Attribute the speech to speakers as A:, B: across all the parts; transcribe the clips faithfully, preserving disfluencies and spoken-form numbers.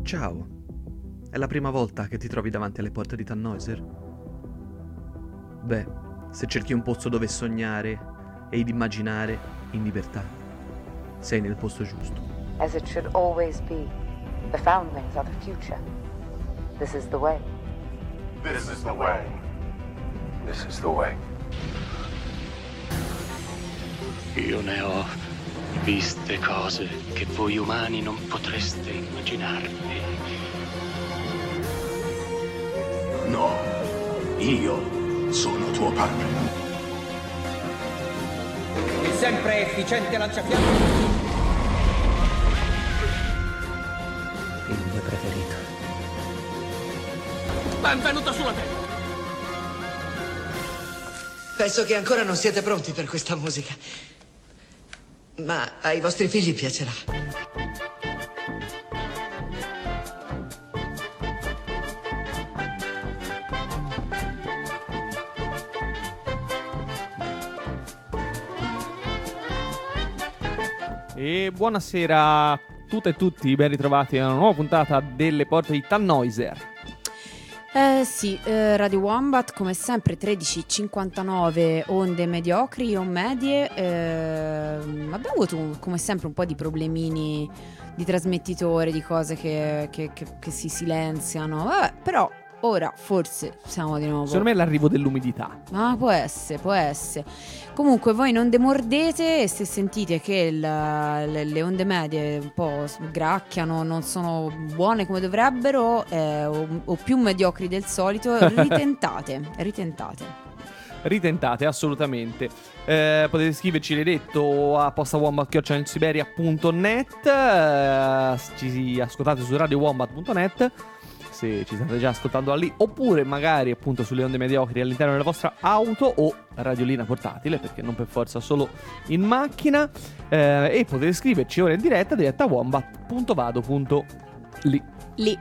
A: Ciao, è la prima volta che ti trovi davanti alle porte di Tannhäuser? Beh, se cerchi un posto dove sognare ed immaginare in libertà, sei nel posto giusto.
B: As it should always be, the foundlings are the future. This is the way.
C: This is the way. This is the way.
D: Io ne ho viste cose che voi umani non potreste immaginarvi.
C: No, io sono tuo padre.
E: Il sempre efficiente lanciafiamme.
A: Il mio preferito.
E: Benvenuto sulla Terra.
F: Penso che ancora non siete pronti per questa musica. Ma ai vostri figli piacerà.
G: E buonasera a tutte e tutti, ben ritrovati a una nuova puntata delle porte di Tannhäuser.
H: Eh sì, eh, Radio Wombat come sempre tredici e cinquantanove onde mediocri o medie. eh, Abbiamo avuto come sempre un po' di problemini di trasmettitore, di cose che, che, che, che si silenziano. Vabbè, però ora forse siamo di nuovo.
G: Secondo me è l'arrivo dell'umidità.
H: Ma può essere, può essere. Comunque voi non demordete e se sentite che il, le, le onde medie un po' gracchiano, non sono buone come dovrebbero, eh, o, o più mediocri del solito, ritentate, ritentate.
G: Ritentate, assolutamente. Eh, potete scriverci, l'hai detto, a postawombat chiocciola siberia punto net. eh, Ci ascoltate su radio wombat punto net se ci state già ascoltando da lì, oppure magari appunto sulle onde mediocri all'interno della vostra auto o radiolina portatile, perché non per forza solo in macchina. eh, E potete scriverci ora in diretta diretta a wombat punto vado punto li.
H: Lì.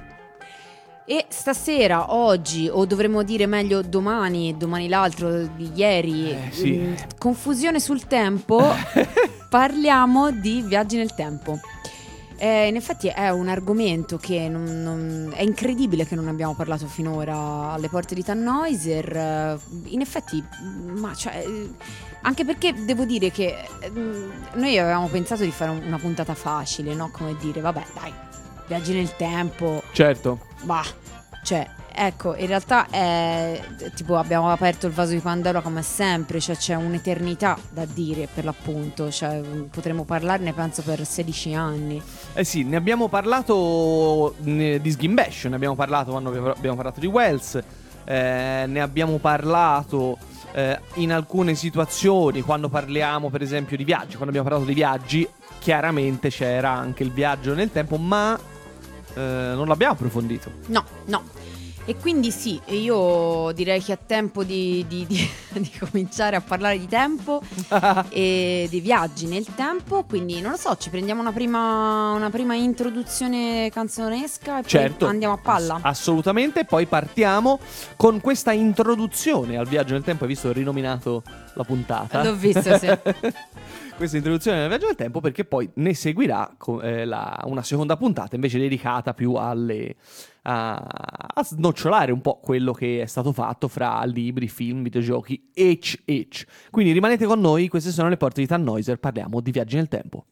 H: E stasera, oggi, o dovremmo dire meglio domani, domani l'altro, di ieri,
G: Eh, sì.
H: mh, confusione sul tempo, parliamo di viaggi nel tempo. Eh, in effetti è un argomento che non, non, è incredibile che non abbiamo parlato finora alle porte di Tannhäuser. Eh, In effetti, ma cioè, eh, anche perché devo dire che eh, noi avevamo pensato di fare un- una puntata facile, no? Come dire, vabbè, dai, viaggi nel tempo,
G: Certo.
H: bah, cioè, ecco, in realtà è tipo abbiamo aperto il vaso di Pandora come sempre, cioè c'è un'eternità da dire per l'appunto, cioè potremmo parlarne penso per sedici anni.
G: Eh sì, ne abbiamo parlato ne- di Sgimbash, ne abbiamo parlato quando abbiamo abbiamo parlato di Wells, eh, ne abbiamo parlato eh, in alcune situazioni, quando parliamo per esempio di viaggi, quando abbiamo parlato di viaggi, chiaramente c'era anche il viaggio nel tempo, ma eh, non l'abbiamo approfondito.
H: No, no. E quindi sì, io direi che è tempo di, di- di- di cominciare a parlare di tempo e di viaggi nel tempo. Quindi non lo so, ci prendiamo una prima, una prima introduzione canzonesca e
G: Certo,
H: poi andiamo a palla.
G: ass- assolutamente. Poi partiamo con questa introduzione al viaggio nel tempo. Hai visto, ho rinominato la puntata.
H: L'ho visto, sì.
G: Questa introduzione al viaggio nel tempo, perché poi ne seguirà co- eh, la- una seconda puntata invece dedicata più alle a, a snocciolare un po' quello che è stato fatto fra libri, film, videogiochi, ecc ecc. Quindi rimanete con noi, queste sono le porte di Tannhäuser, parliamo di viaggi nel tempo.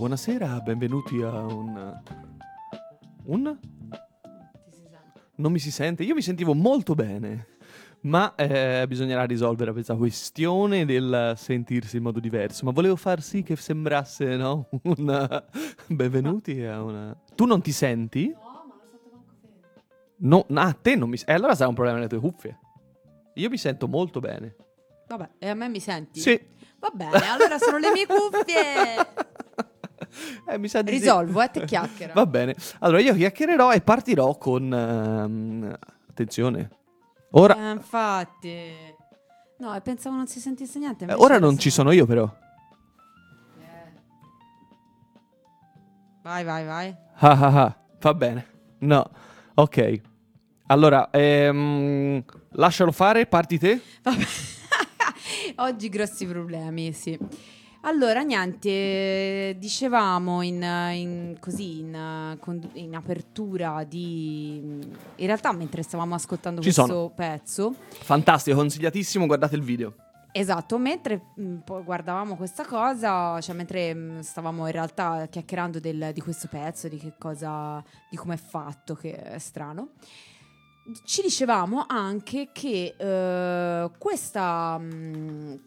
G: Buonasera, benvenuti a un... Un? Non mi si sente? Io mi sentivo molto bene, ma eh, bisognerà risolvere questa questione del sentirsi in modo diverso. Ma volevo far sì che sembrasse, no? Un benvenuti a una... Tu non ti senti?
H: No, ma lo sento manco fermo.
G: No, a te non mi... E eh, allora sarà un problema nelle tue cuffie. Io mi sento molto bene.
H: Vabbè, e a me mi senti?
G: Sì.
H: Va bene, allora sono le mie cuffie.
G: Eh, mi sa di
H: Risolvo,
G: sì.
H: eh, te chiacchiera.
G: Va bene. Allora io chiacchiererò e partirò con... ehm, attenzione. Ora...
H: Eh, infatti. No, e pensavo non si sentisse niente.
G: eh,
H: invece
G: ora non
H: adesso-
G: ci sono io però.
H: Eh. Vai, vai, vai.
G: Ah, ah, ah. Va bene. No. Ok. Allora, ehm, lascialo fare, parti te.
H: Vabbè. Oggi grossi problemi, sì. Allora, niente, dicevamo in, in- così in, con- in apertura di... In realtà mentre stavamo ascoltando
G: Ci
H: questo
G: sono.
H: pezzo,
G: Fantastico, consigliatissimo, guardate il video.
H: esatto, mentre mh, poi guardavamo questa cosa, cioè mentre mh, stavamo in realtà chiacchierando del- di questo pezzo, di che cosa, di come è fatto, che è strano, ci dicevamo anche che eh, questa, mh,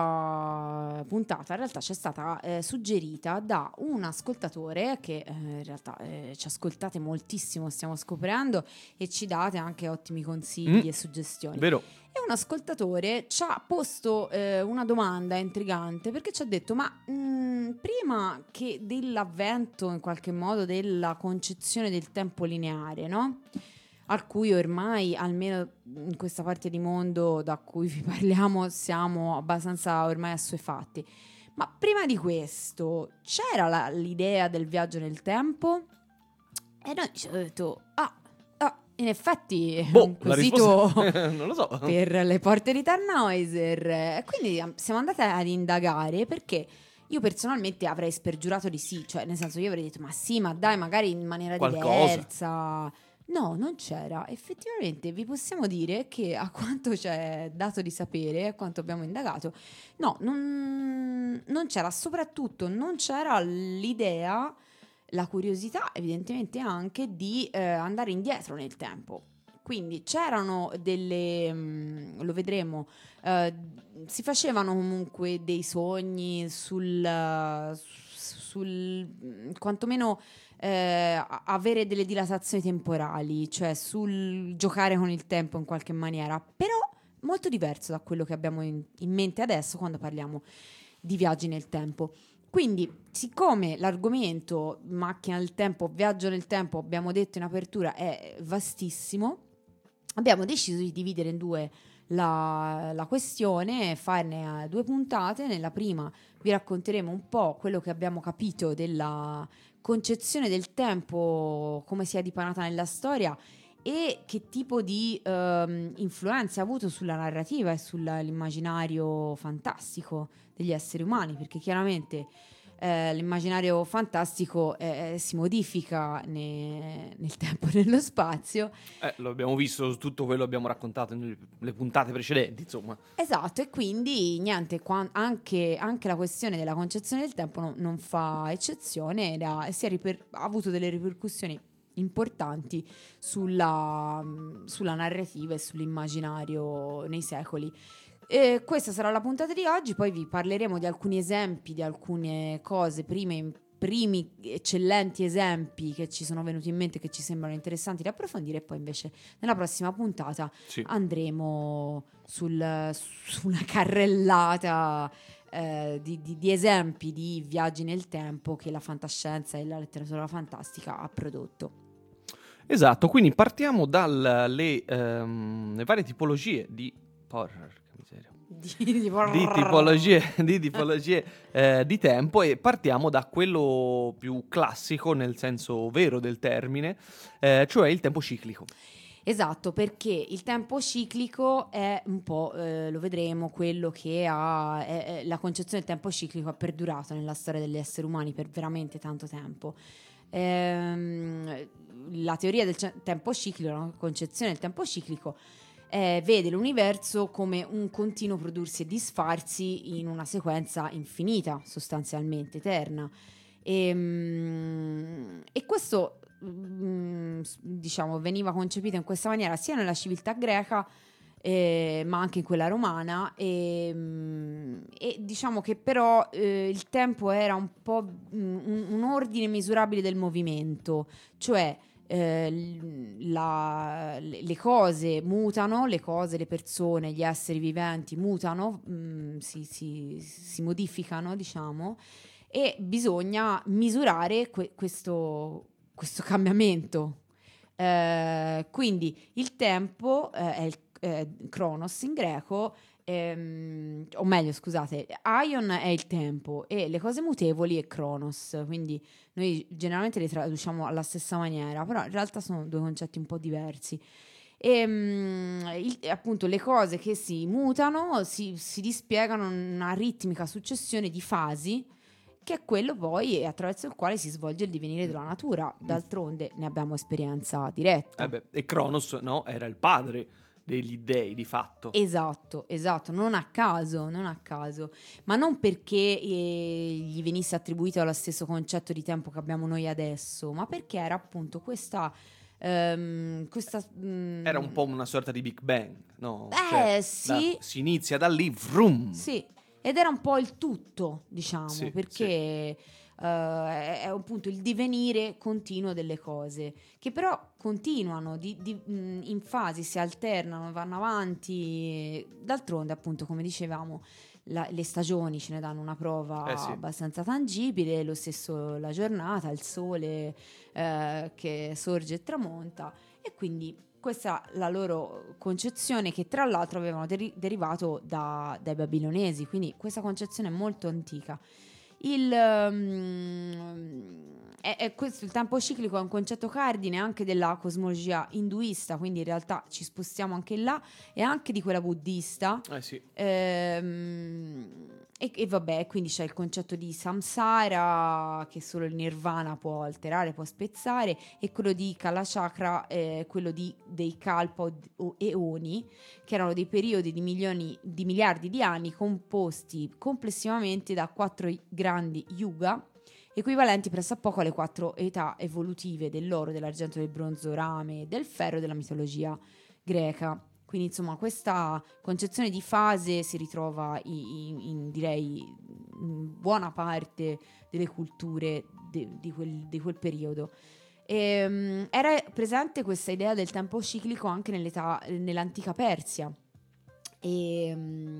H: questa puntata in realtà ci è stata eh, suggerita da un ascoltatore che eh, in realtà eh, ci ascoltate moltissimo, stiamo scoprendo, e ci date anche ottimi consigli
G: Mm.
H: e suggestioni.
G: Vero?
H: E un ascoltatore ci ha posto eh, una domanda intrigante, perché ci ha detto: ma mh, prima che dell'avvento in qualche modo della concezione del tempo lineare, no? Al cui ormai, almeno in questa parte di mondo da cui vi parliamo, siamo abbastanza ormai assuefatti. Ma prima di questo c'era la- l'idea del viaggio nel tempo? E noi ci abbiamo detto: ah, ah, in effetti è
G: Boh,
H: un
G: la
H: quesito
G: risposta... non lo so.
H: per le porte di Tannhäuser. E quindi am- siamo andate ad indagare, perché io personalmente avrei spergiurato di sì, cioè nel senso, io avrei detto: ma sì, ma dai, magari in maniera
G: Qualcosa.
H: diversa. No, non c'era. Effettivamente vi possiamo dire che, a quanto ci è dato di sapere, a quanto abbiamo indagato, no, non, non c'era. Soprattutto non c'era l'idea, la curiosità evidentemente anche di eh, andare indietro nel tempo. Quindi c'erano delle, mm, lo vedremo, eh, si facevano comunque dei sogni sul, eh, sul mm, quantomeno eh, a- avere delle dilatazioni temporali, cioè sul giocare con il tempo in qualche maniera, però molto diverso da quello che abbiamo in, in mente adesso quando parliamo di viaggi nel tempo. Quindi, siccome l'argomento macchina del tempo, viaggio nel tempo, abbiamo detto in apertura, è vastissimo, abbiamo deciso di dividere in due la, la questione, farne eh, due puntate. Nella prima vi racconteremo un po' quello che abbiamo capito della concezione del tempo, come si è dipanata nella storia e che tipo di ehm, influenza ha avuto sulla narrativa e sull'immaginario fantastico degli esseri umani, perché chiaramente eh, l'immaginario fantastico eh, si modifica ne- nel tempo e nello spazio.
G: Eh, lo abbiamo visto su tutto quello che abbiamo raccontato nelle puntate precedenti, insomma.
H: Esatto, e quindi niente, qua- anche, anche la questione della concezione del tempo no- non fa eccezione ed ha, si è riper- ha avuto delle ripercussioni importanti sulla, sulla narrativa e sull'immaginario nei secoli. E questa sarà la puntata di oggi, poi vi parleremo di alcuni esempi, di alcune cose, prime, primi eccellenti esempi che ci sono venuti in mente, che ci sembrano interessanti da approfondire, e poi invece nella prossima puntata
G: Sì.
H: andremo sul- sulla carrellata eh, di, di- di esempi di viaggi nel tempo che la fantascienza e la letteratura fantastica ha prodotto.
G: Esatto, quindi partiamo dalle ehm, le varie tipologie di horror, che miseria.
H: Di,
G: di tipologie, di, tipologie eh, di tempo, e partiamo da quello più classico nel senso vero del termine, eh, cioè il tempo ciclico.
H: Esatto, perché il tempo ciclico è un po', eh, lo vedremo, quello che ha, è- è- la concezione del tempo ciclico ha perdurato nella storia degli esseri umani per veramente tanto tempo. Ehm, la teoria del ce- tempo ciclico, la concezione del tempo ciclico, eh, vede l'universo come un continuo prodursi e disfarsi in una sequenza infinita, sostanzialmente eterna. E, mm, e questo mm, s- diciamo veniva concepito in questa maniera sia nella civiltà greca eh, ma anche in quella romana e, mm, e diciamo che però eh, il tempo era un po' mm, un, un ordine misurabile del movimento, cioè eh, l- la- le le cose mutano, le cose, le persone, gli esseri viventi mutano, mm, si, si- si modificano, diciamo, e bisogna misurare que- questo, questo cambiamento. Eh, quindi il tempo eh, è il eh, Chronos in greco, ehm, o meglio, scusate, Aion è il tempo e le cose mutevoli è Chronos, quindi noi generalmente le traduciamo alla stessa maniera, però in realtà sono due concetti un po' diversi. E mm, il- appunto le cose che si mutano si, si dispiegano in una ritmica successione di fasi, che è quello poi attraverso il quale si svolge il divenire della natura. D'altronde ne abbiamo esperienza diretta.
G: Eh beh, e Cronos, no, era il padre degli dei di fatto.
H: Esatto, esatto, non a caso, non a caso, ma non perché eh, gli venisse attribuito lo stesso concetto di tempo che abbiamo noi adesso, ma perché era appunto questa... ehm, questa mm,
G: Era un po' una sorta di Big Bang, no?
H: Eh, sì.
G: da- si inizia da lì, vroom.
H: Sì, ed era un po' il tutto, diciamo,
G: Sì,
H: perché eh, è, è appunto il divenire continuo delle cose, che però continuano di- di- mh, in fasi, si alternano, vanno avanti. D'altronde, appunto, come dicevamo, la- le stagioni ce ne danno una prova
G: Eh sì.
H: abbastanza tangibile, lo stesso la giornata, il sole eh, che sorge e tramonta, e quindi questa è la loro concezione, che tra l'altro avevano deri- derivato da- dai babilonesi, quindi questa concezione è molto antica. Il, ehm, è, è questo, il tempo ciclico è un concetto cardine anche della cosmologia induista, quindi in realtà ci spostiamo anche là, e anche di quella buddista.
G: Eh sì.
H: Ehm, e, e vabbè, quindi c'è il concetto di samsara, che solo il nirvana può alterare, può spezzare, e quello di kalachakra, eh, quello di, dei kalpa o, o eoni, che erano dei periodi di milioni di miliardi di anni composti complessivamente da quattro grandi yuga, equivalenti pressappoco alle quattro età evolutive dell'oro, dell'argento, del bronzo, rame, del ferro della mitologia greca. Quindi insomma questa concezione di fase si ritrova in, in- in, direi in buona parte delle culture de- di, quel, di quel periodo. Ehm, era presente questa idea del tempo ciclico anche nell'età, nell'antica Persia e,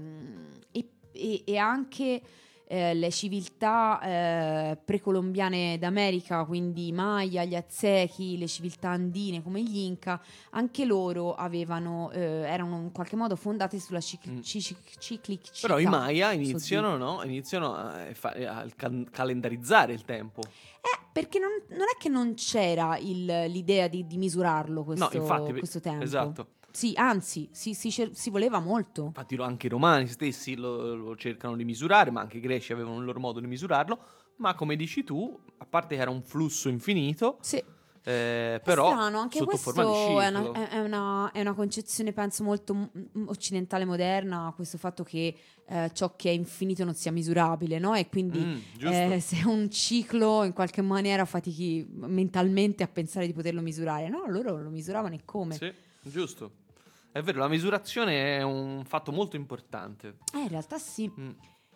H: e- e- e anche eh, le civiltà eh, precolombiane d'America, quindi i Maya, gli Aztechi, le civiltà andine come gli Inca, anche loro avevano, eh, erano in qualche modo fondate sulla cic-
G: Mm.
H: cic- ciclicità.
G: Però i Maya
H: So
G: iniziano, no? Iniziano a, fa- a cal- calendarizzare il tempo.
H: Eh, perché non, non è che non c'era il- l'idea di, di misurarlo questo,
G: No, infatti,
H: questo tempo.
G: esatto.
H: Sì, anzi, si, si cer- si voleva molto.
G: Infatti lo- anche i romani stessi lo, lo cercano di misurare, ma anche i greci avevano il loro modo di misurarlo. Ma come dici tu, a parte che era un flusso infinito,
H: Sì.
G: eh, però
H: È strano, anche
G: sotto
H: questo
G: forma di ciclo.
H: è una, è- è una- è una concezione, penso, molto mm, occidentale moderna, questo fatto che eh, ciò che è infinito non sia misurabile, no? E quindi
G: Mm, giusto.
H: eh, se un ciclo in qualche maniera fatichi mentalmente a pensare di poterlo misurare, no? Loro lo misuravano, e come?
G: Sì, giusto. È vero, la misurazione è un fatto molto importante.
H: Eh, in realtà sì.
G: Mm.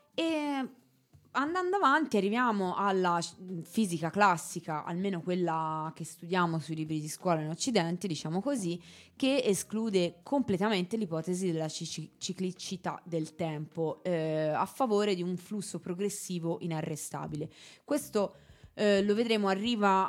H: E andando avanti arriviamo alla sci- fisica classica, almeno quella che studiamo sui libri di scuola in Occidente, diciamo così, che esclude completamente l'ipotesi della cici- ciclicità del tempo eh, a favore di un flusso progressivo inarrestabile. Questo eh, lo vedremo, arriva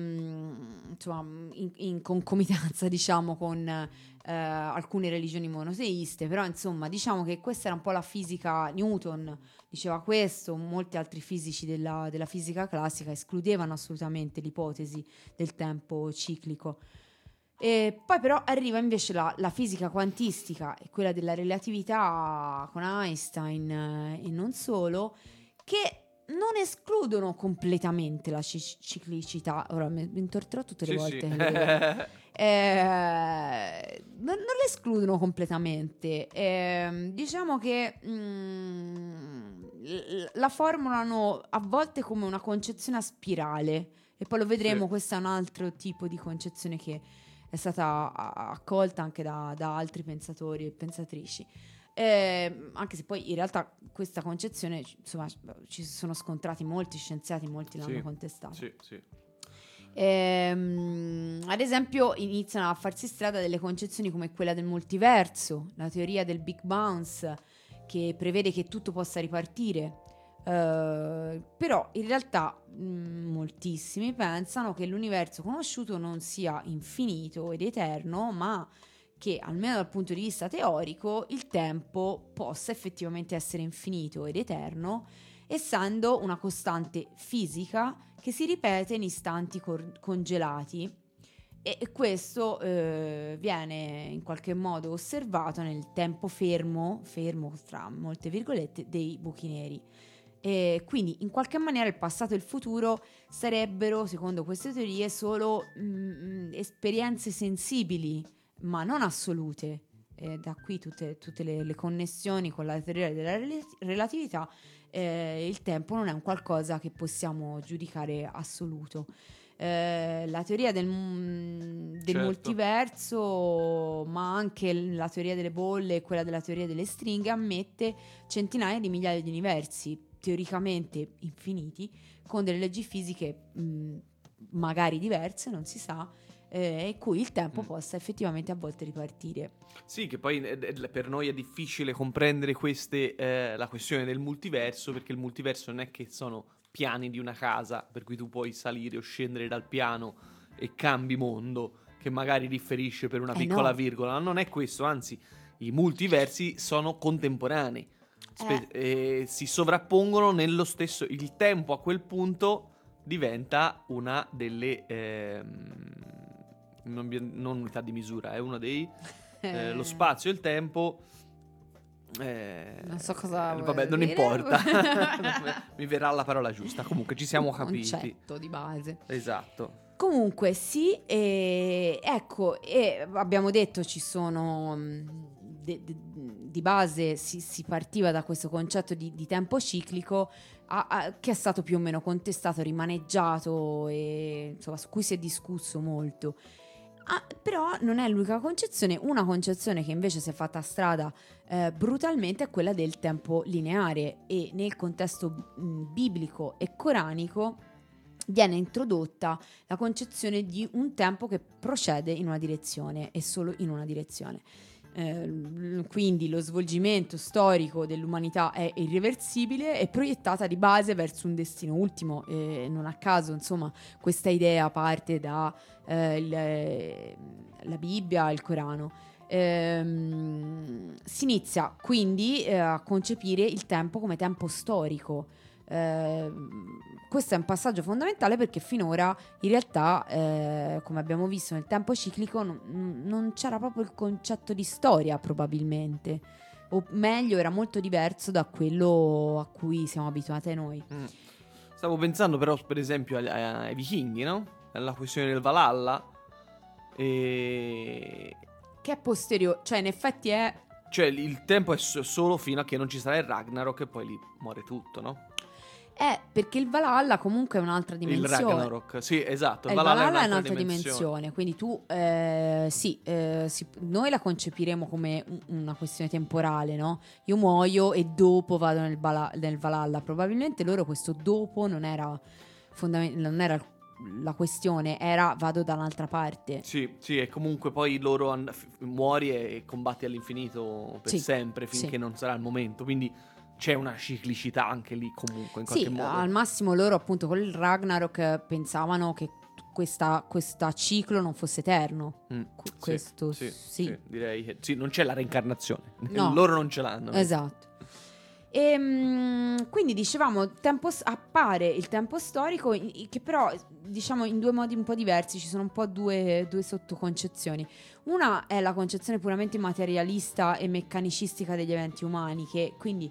H: mm, insomma, in, in concomitanza, diciamo, con eh, alcune religioni monoteiste, però insomma diciamo che questa era un po' la fisica. Newton diceva questo, molti altri fisici della, della fisica classica escludevano assolutamente l'ipotesi del tempo ciclico. E poi però arriva invece la, la fisica quantistica e quella della relatività con Einstein eh, e non solo, che non escludono completamente la ci- ciclicità. Ora mi, mi intorterò tutte le
G: Sì,
H: volte.
G: sì.
H: che lo dico. Eh, non, non le escludono completamente. Eh, diciamo che mm, l- la formulano a volte come una concezione a spirale, e poi lo vedremo,
G: Sì.
H: questo è un altro tipo di concezione che è stata a- accolta anche da, da altri pensatori e pensatrici. Eh, anche se poi in realtà questa concezione, insomma, ci sono scontrati molti scienziati, molti l'hanno
G: Sì,
H: contestata.
G: Sì, sì.
H: Ehm, ad esempio iniziano a farsi strada delle concezioni come quella del multiverso, la teoria del Big Bounce, che prevede che tutto possa ripartire. Eh, però in realtà mh, moltissimi pensano che l'universo conosciuto non sia infinito ed eterno, ma che almeno dal punto di vista teorico il tempo possa effettivamente essere infinito ed eterno, essendo una costante fisica che si ripete in istanti cor- congelati, e, e questo eh, viene in qualche modo osservato nel tempo fermo, fermo tra molte virgolette, dei buchi neri. E quindi in qualche maniera il passato e il futuro sarebbero, secondo queste teorie, solo mm, esperienze sensibili, ma non assolute. E da qui tutte, tutte le, le connessioni con la teoria della rel- relatività. Eh, il tempo non è un qualcosa che possiamo giudicare assoluto. Eh, la teoria del, del
G: Certo.
H: multiverso, ma anche la teoria delle bolle e quella della teoria delle stringhe, ammette centinaia di migliaia di universi teoricamente infiniti, con delle leggi fisiche mh, magari diverse, non si sa, eh, in cui il tempo
G: Mm.
H: possa effettivamente a volte ripartire.
G: Sì, che poi eh, eh, per noi è difficile comprendere queste, eh, la questione del multiverso, perché il multiverso non è che sono piani di una casa, per cui tu puoi salire o scendere dal piano e cambi mondo, che magari differisce per una
H: Eh,
G: piccola
H: no.
G: virgola. Non è questo, anzi, i multiversi sono contemporanei. Spe- eh, si sovrappongono nello stesso... Il tempo a quel punto diventa una delle... ehm, non, vi- non unità di misura, è uno dei... eh, lo spazio e il tempo... eh,
H: Non so cosa
G: eh,
H: vuoi
G: vabbè, non
H: dire.
G: importa. Mi verrà la parola giusta. Comunque ci siamo
H: Un
G: capiti.
H: concetto di base.
G: Esatto.
H: Comunque sì, e ecco, e abbiamo detto ci sono mh, de- de- di base si, si partiva da questo concetto di, di tempo ciclico a- a- che è stato più o meno contestato, rimaneggiato e insomma su cui si è discusso molto. Ah, però non è l'unica concezione. Una concezione che invece si è fatta strada eh, brutalmente è quella del tempo lineare, e nel contesto mh, biblico e coranico viene introdotta la concezione di un tempo che procede in una direzione e solo in una direzione. Eh, quindi lo svolgimento storico dell'umanità è irreversibile e proiettata di base verso un destino ultimo, e non a caso insomma questa idea parte da eh, il- la Bibbia e il Corano. Ehm, si inizia quindi eh, a concepire il tempo come tempo storico. Eh, questo è un passaggio fondamentale perché finora in realtà eh, come abbiamo visto nel tempo ciclico non, non c'era proprio il concetto di storia, probabilmente, o meglio era molto diverso da quello a cui siamo abituati noi.
G: Mm. Stavo pensando però per esempio ai, ai vichinghi, no? Alla questione del Valhalla. E...
H: Che è posteriore, cioè in effetti è
G: Cioè il tempo è so- solo fino a che non ci sarà il Ragnarok e poi lì muore tutto, no?
H: è perché il Valhalla comunque è un'altra dimensione.
G: Il Ragnarok, sì, esatto.
H: Eh,
G: Il
H: il
G: Valhalla,
H: Valhalla
G: è
H: è
G: un'altra,
H: un'altra
G: dimensione.
H: dimensione, quindi tu eh, sì, eh, si- noi la concepiremo come un- una questione temporale, no? Io muoio e dopo vado nel, Vala- nel Valhalla. Probabilmente loro questo dopo non era fondament- non era la questione, era vado da un'altra parte.
G: Sì, sì, e comunque poi loro and- f- muori e combatti all'infinito per
H: Sì,
G: sempre finché
H: sì.
G: non sarà il momento, quindi c'è una ciclicità anche lì comunque in
H: Sì,
G: qualche modo.
H: al massimo loro appunto con il Ragnarok eh, pensavano che questa, questa ciclo non fosse eterno.
G: Mm,
H: Qu-
G: sì,
H: questo
G: sì,
H: sì.
G: sì, direi che sì, non c'è la reincarnazione.
H: No.
G: Loro non ce l'hanno.
H: Esatto. E, quindi dicevamo tempo, s- appare il tempo storico i- i- che però diciamo in due modi un po' diversi, ci sono un po' due, due sottoconcezioni. Una è la concezione puramente materialista e meccanicistica degli eventi umani, che quindi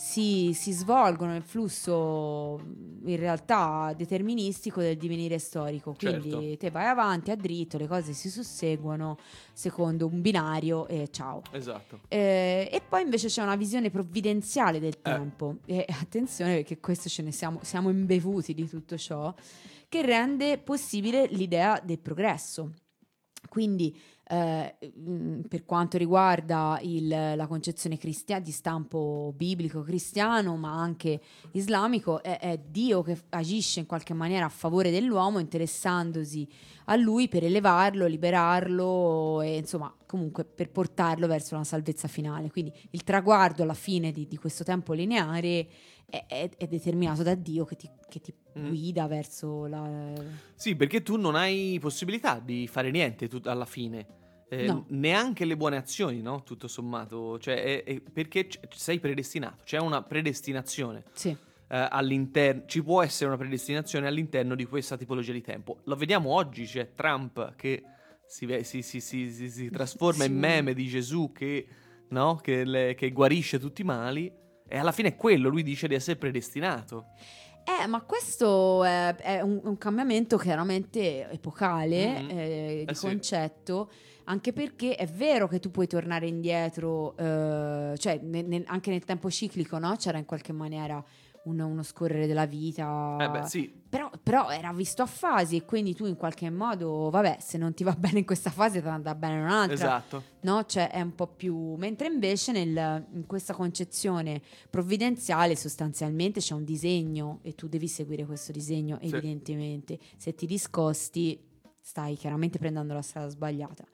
H: si, si svolgono nel flusso in realtà deterministico del divenire storico. Quindi
G: Certo.
H: te vai avanti a dritto, le cose si susseguono secondo un binario e ciao.
G: Esatto.
H: Eh, e poi invece c'è una visione provvidenziale del tempo, e attenzione perché questo ce ne siamo, siamo imbevuti di tutto ciò, che rende possibile l'idea del progresso. Quindi eh, mh, per quanto riguarda il, la concezione cristia- di stampo biblico cristiano, ma anche islamico, è, è Dio che agisce in qualche maniera a favore dell'uomo, interessandosi a lui per elevarlo, liberarlo e insomma comunque per portarlo verso una salvezza finale. Quindi il traguardo alla fine di, di questo tempo lineare è, è, è determinato da Dio che ti, che ti
G: Mm.
H: guida verso la...
G: Sì, perché tu non hai possibilità di fare niente tu- alla fine. Eh,
H: No.
G: Neanche le buone azioni, no? Tutto sommato. Cioè, è- è perché c- sei predestinato. C'è una predestinazione.
H: Sì.
G: eh, all'interno, ci può essere una predestinazione all'interno di questa tipologia di tempo. Lo vediamo oggi, c'è Trump che si, ve- si, si, si, si, si trasforma
H: Sì.
G: in meme di Gesù che, no? che, le- che guarisce tutti i mali, e alla fine è quello, lui dice di essere predestinato.
H: Eh, ma questo è, è un, un cambiamento chiaramente epocale
G: Mhm.
H: eh, di
G: Eh sì.
H: concetto, anche perché è vero che tu puoi tornare indietro, eh, cioè ne- ne- anche nel tempo ciclico, no? C'era in qualche maniera un- uno scorrere della vita.
G: Eh beh, sì.
H: Però, però era visto a fasi e quindi tu in qualche modo, vabbè, se non ti va bene in questa fase ti andrà bene in un'altra.
G: Esatto.
H: No, cioè è un po' più. Mentre invece nel- in questa concezione provvidenziale sostanzialmente c'è un disegno e tu devi seguire questo disegno,
G: Sì.
H: evidentemente. Se ti discosti stai chiaramente prendendo la strada sbagliata.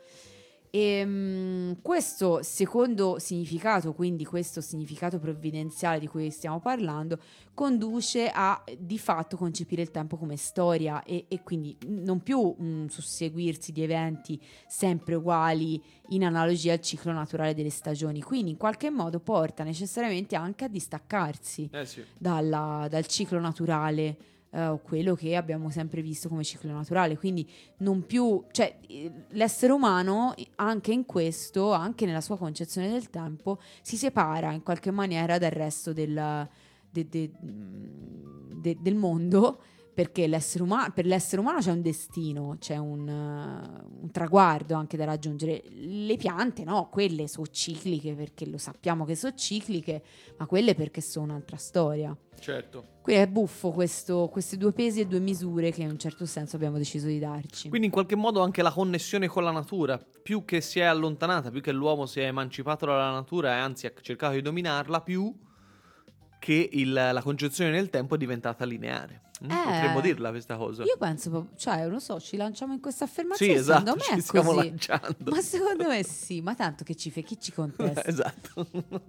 H: E mm, questo secondo significato, quindi questo significato provvidenziale di cui stiamo parlando, conduce a di fatto concepire il tempo come storia e, e quindi non più un susseguirsi di eventi sempre uguali in analogia al ciclo naturale delle stagioni. Quindi in qualche modo porta necessariamente anche a distaccarsi
G: Eh sì.
H: dalla- dal ciclo naturale, eh, o quello che abbiamo sempre visto come ciclo naturale. Quindi non più, cioè eh, l'essere umano anche in questo, anche nella sua concezione del tempo, si separa in qualche maniera dal resto del, de- de- de- del mondo, perché l'essere umano, per l'essere umano c'è un destino, c'è un, uh, un traguardo anche da raggiungere. Le piante no, quelle sono cicliche perché lo sappiamo che sono cicliche, ma quelle perché sono un'altra storia.
G: Certo.
H: Quindi è buffo questo, questi due pesi e due misure che in un certo senso abbiamo deciso di darci.
G: Quindi in qualche modo anche la connessione con la natura, più che si è allontanata, più che l'uomo si è emancipato dalla natura e anzi ha cercato di dominarla, più che il- la concezione del tempo è diventata lineare. Mm?
H: Eh,
G: Potremmo dirla questa cosa.
H: Io penso, proprio- cioè, non so, ci lanciamo in questa affermazione.
G: Sì, esatto,
H: secondo me
G: ci
H: è
G: stiamo
H: così.
G: lanciando.
H: Ma secondo me sì, ma tanto che ci fai, chi ci contesta?
G: Esatto.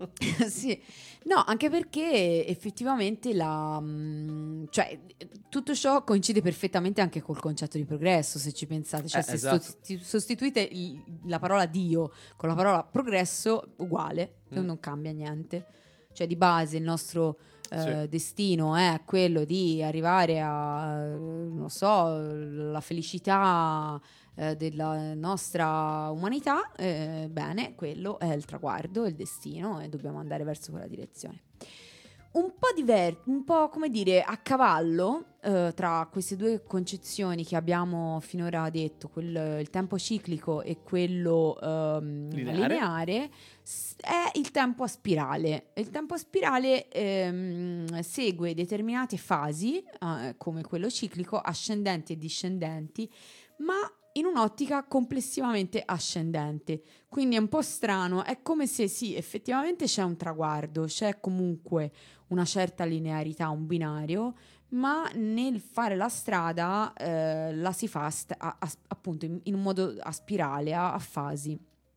H: Sì, no, anche perché effettivamente la, mm, cioè, tutto ciò coincide perfettamente anche col concetto di progresso, se ci pensate. Cioè,
G: Eh,
H: se
G: esatto.
H: sosti- sostituite il- la parola Dio con la parola progresso, uguale,
G: Mm.
H: non cambia niente. Cioè, di base il nostro eh,
G: Sì.
H: destino è quello di arrivare a, eh, non so, la felicità eh, della nostra umanità. Eh, bene, quello è il traguardo, il destino e dobbiamo andare verso quella direzione. Un po' diver- un po' come dire a cavallo eh, tra queste due concezioni che abbiamo finora detto, quel, il tempo ciclico e quello ehm,
G: Lineare.
H: lineare, s- è il tempo a spirale. Il tempo a spirale ehm, segue determinate fasi, eh, come quello ciclico, ascendenti e discendenti, ma in un'ottica complessivamente ascendente. Quindi è un po' strano, è come se sì, effettivamente c'è un traguardo, c'è comunque una certa linearità, un binario, ma nel fare la strada eh, la si fa st- a- a- appunto in, in un modo a spirale, a, a fasi.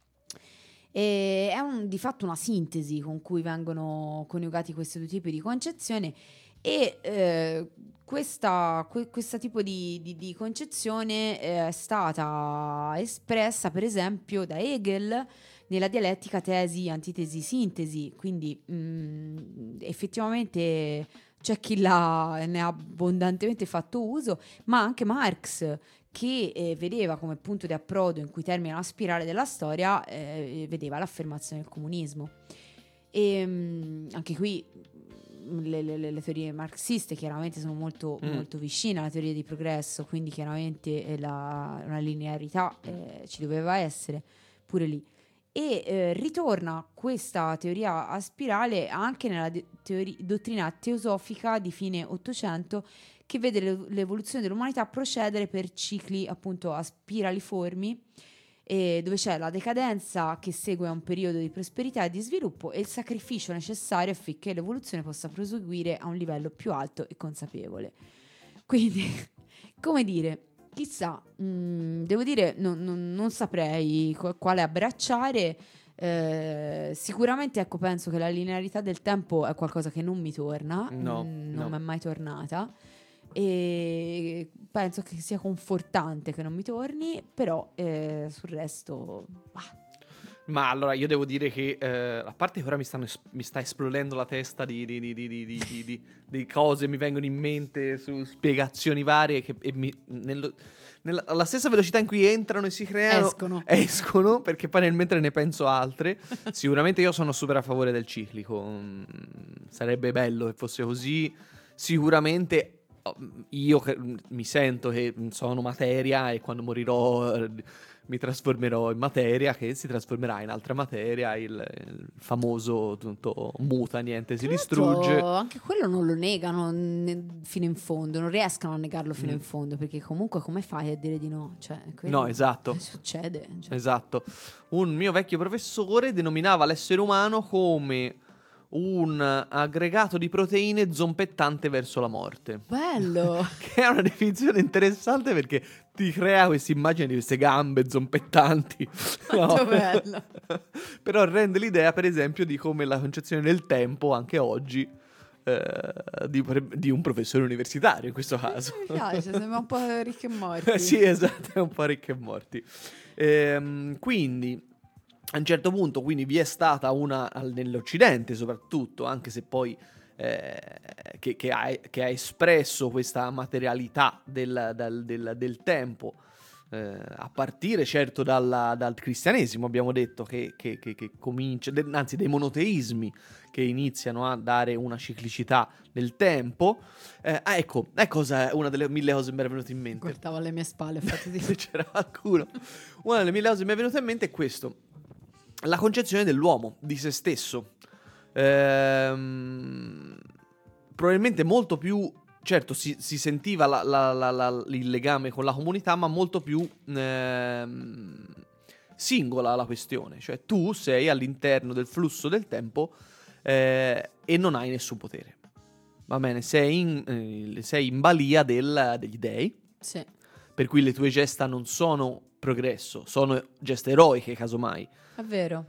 H: E è un- di fatto una sintesi con cui vengono coniugati questi due tipi di concezione e eh, questa, que- questo tipo di, di- di concezione è stata espressa per esempio da Hegel nella dialettica tesi, antitesi, sintesi, quindi mh, effettivamente c'è chi l'ha, ne ha abbondantemente fatto uso, ma anche Marx, che eh, vedeva come punto di approdo in cui termina la spirale della storia, eh, vedeva l'affermazione del comunismo. E mh, anche qui le, le, le teorie marxiste chiaramente sono molto, mm. molto vicine alla teoria di progresso, quindi chiaramente eh, la, una linearità eh, ci doveva essere pure lì. E eh, ritorna questa teoria a spirale anche nella de- teori- dottrina teosofica di fine Ottocento, che vede le- l'evoluzione dell'umanità procedere per cicli appunto a spiraliformi, e dove c'è la decadenza che segue a un periodo di prosperità e di sviluppo e il sacrificio necessario affinché l'evoluzione possa proseguire a un livello più alto e consapevole. Quindi, come dire, chissà, mh, devo dire, non, non, non saprei qu- quale abbracciare. Eh, sicuramente, ecco, penso che la linearità del tempo è qualcosa che non mi torna,
G: no,
H: mh,
G: no.
H: non mi è mai tornata. E penso che sia confortante che non mi torni, però eh, sul resto bah.
G: Ma allora io devo dire che eh, a parte che ora mi, stanno es- mi sta esplodendo la testa di, di, di, di, di, di, di, di, di cose mi vengono in mente su spiegazioni varie che e mi, nello, nella, alla stessa velocità in cui entrano e si creano
H: escono,
G: escono perché poi nel mentre ne penso altre. Sicuramente io sono super a favore del ciclico, sarebbe bello che fosse così. Sicuramente io che mi sento che sono materia e quando morirò eh, mi trasformerò in materia che si trasformerà in altra materia, il, il famoso tutto muta, niente si distrugge.
H: Anche quello non lo negano ne- fino in fondo, non riescono a negarlo fino
G: Mm.
H: in fondo, perché comunque come fai a dire di no? Cioè, quello
G: No, esatto.
H: succede, cioè.
G: Esatto. Un mio vecchio professore denominava l'essere umano come un aggregato di proteine zompettante verso la morte.
H: Bello!
G: Che è una definizione interessante perché ti crea questa immagine di queste gambe zompettanti.
H: Molto bello.
G: Però rende l'idea, per esempio, di come la concezione del tempo, anche oggi, eh, di, di un professore universitario in questo caso.
H: Mi piace, sembra un po' Ricchi e Morti.
G: Sì, esatto, è un po' Ricchi e Morti. Ehm, quindi... A un certo punto quindi vi è stata una, nell'Occidente soprattutto, anche se poi eh, che, che, ha, che ha espresso questa materialità del, del, del, del tempo, eh, a partire certo dalla, dal cristianesimo, abbiamo detto, che, che, che, che comincia, de, anzi dei monoteismi che iniziano a dare una ciclicità del tempo. Eh, ah, ecco, è cosa, una delle mille cose che mi è venuta in mente.
H: Guardavo alle mie spalle, infatti
G: Se c'era qualcuno. Una delle mille cose che mi è venuta in mente è questo. La concezione dell'uomo, di se stesso, ehm, probabilmente molto più, certo si, si sentiva la, la, la, la, il legame con la comunità, ma molto più ehm, singola la questione, cioè tu sei all'interno del flusso del tempo eh, e non hai nessun potere, va bene, sei in, eh, sei in balia del, degli dei,
H: sì.
G: Per cui le tue gesta non sono progresso, sono gesta eroiche casomai.
H: È vero.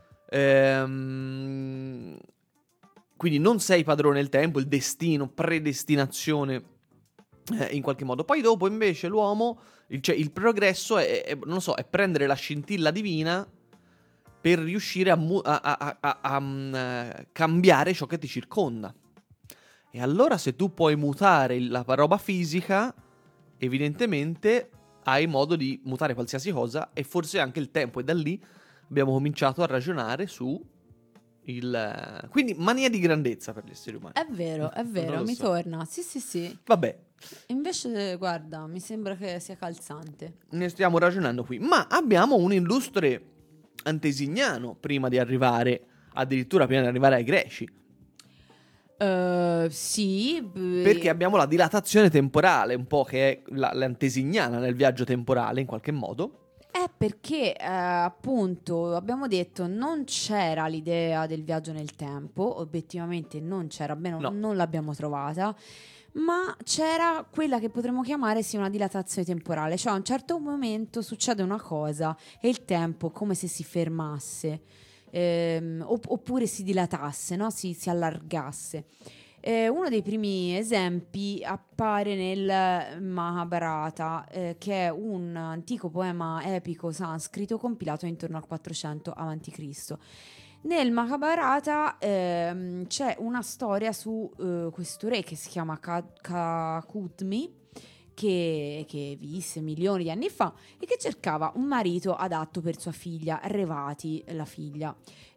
G: Ehm, quindi non sei padrone del tempo, il destino, predestinazione eh, in qualche modo. Poi dopo invece l'uomo, il, cioè il progresso è, è, non so, è prendere la scintilla divina per riuscire a, mu- a, a, a, a, a um, cambiare ciò che ti circonda. E allora se tu puoi mutare la roba fisica, evidentemente hai modo di mutare qualsiasi cosa e forse anche il tempo, e da lì abbiamo cominciato a ragionare su il... Quindi mania di grandezza per gli esseri umani.
H: È vero, è vero, mi
G: so.
H: torna. Sì, sì, sì.
G: Vabbè.
H: Invece, guarda, mi sembra che sia calzante.
G: Ne stiamo ragionando qui. Ma abbiamo un illustre antesignano prima di arrivare, addirittura prima di arrivare ai greci.
H: Uh, sì. B-
G: Perché abbiamo la dilatazione temporale, un po' che è la, l'antesignana nel viaggio temporale in qualche modo.
H: È perché eh, appunto abbiamo detto non c'era l'idea del viaggio nel tempo, obiettivamente non c'era, almeno
G: No.
H: non l'abbiamo trovata, ma c'era quella che potremmo chiamare sì una dilatazione temporale, cioè a un certo momento succede una cosa e il tempo come se si fermasse, ehm, opp- oppure si dilatasse, no? si, si allargasse. Eh, uno dei primi esempi appare nel Mahabharata, eh, che è un antico poema epico sanscrito compilato intorno al quattrocento avanti Cristo. Nel Mahabharata ehm, c'è una storia su eh, questo re che si chiama Ka- Kakutmi, che, che visse milioni di anni fa e che cercava un marito adatto per sua figlia, Revati, la figlia.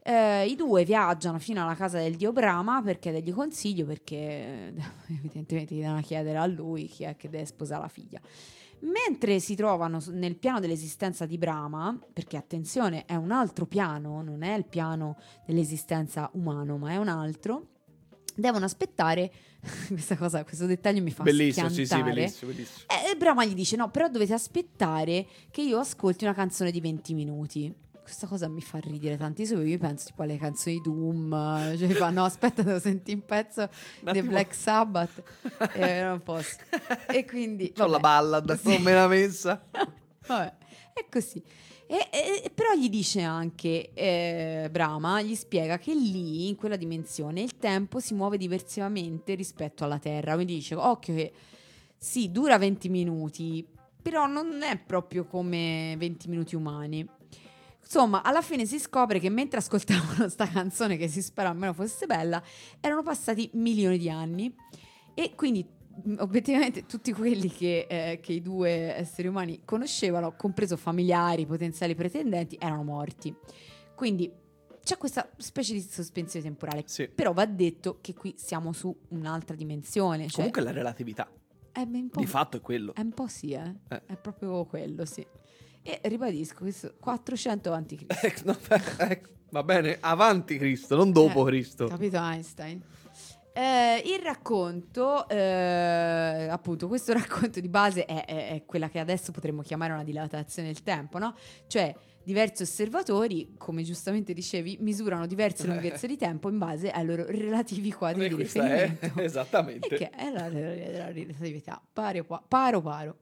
H: Eh, I due viaggiano fino alla casa del dio Brahma per chiedergli consiglio, perché eh, evidentemente devono chiedere a lui chi è che deve sposare la figlia. Mentre si trovano su- nel piano dell'esistenza di Brahma, perché attenzione, è un altro piano, non è il piano dell'esistenza umano, ma è un altro, devono aspettare. Questa cosa, questo dettaglio mi fa
G: Bellissimo, sì, sì,
H: schiantare.
G: bellissimo, bellissimo.
H: E Brahma gli dice: no, però dovete aspettare che io ascolti una canzone di venti minuti. Questa cosa mi fa ridere tantissimo. Io penso tipo alle canzoni di Doom. Cioè fa: no, aspetta, devo sentire un pezzo di
G: attimo.
H: Black Sabbath. E non posso. E quindi
G: C'ho la
H: vabbè.
G: ballad,
H: Sì.
G: come la messa.
H: Vabbè, è così. E, e- però gli dice anche, eh, Brahma gli spiega che lì, in quella dimensione, il tempo si muove diversamente rispetto alla Terra. Quindi dice: occhio che sì, dura venti minuti, però non è proprio come venti minuti umani. Insomma, alla fine si scopre che mentre ascoltavano sta canzone, che si spera almeno fosse bella, erano passati milioni di anni, e quindi mh, obiettivamente tutti quelli che, eh, che i due esseri umani conoscevano, compreso familiari, potenziali pretendenti, erano morti. Quindi c'è questa specie di sospensione temporale.
G: Sì.
H: Però va detto che qui siamo su un'altra dimensione. Cioè,
G: Comunque la relatività,
H: è un po',
G: di fatto è quello.
H: è un po' sì, eh.
G: Eh.
H: È proprio quello, sì. E ribadisco, questo quattrocento avanti Cristo.
G: Eh, no, eh, va bene, avanti Cristo, non dopo
H: Eh,
G: Cristo.
H: Capito Einstein? Eh, il racconto, eh, appunto, questo racconto di base è, è- è quella che adesso potremmo chiamare una dilatazione del tempo, no? Cioè, diversi osservatori, come giustamente dicevi, misurano diverse lunghezze di tempo in base ai loro relativi quadri
G: E
H: di
G: questa è
H: riferimento.
G: esattamente.
H: E che è la teoria della relatività. Paro pa- paro paro.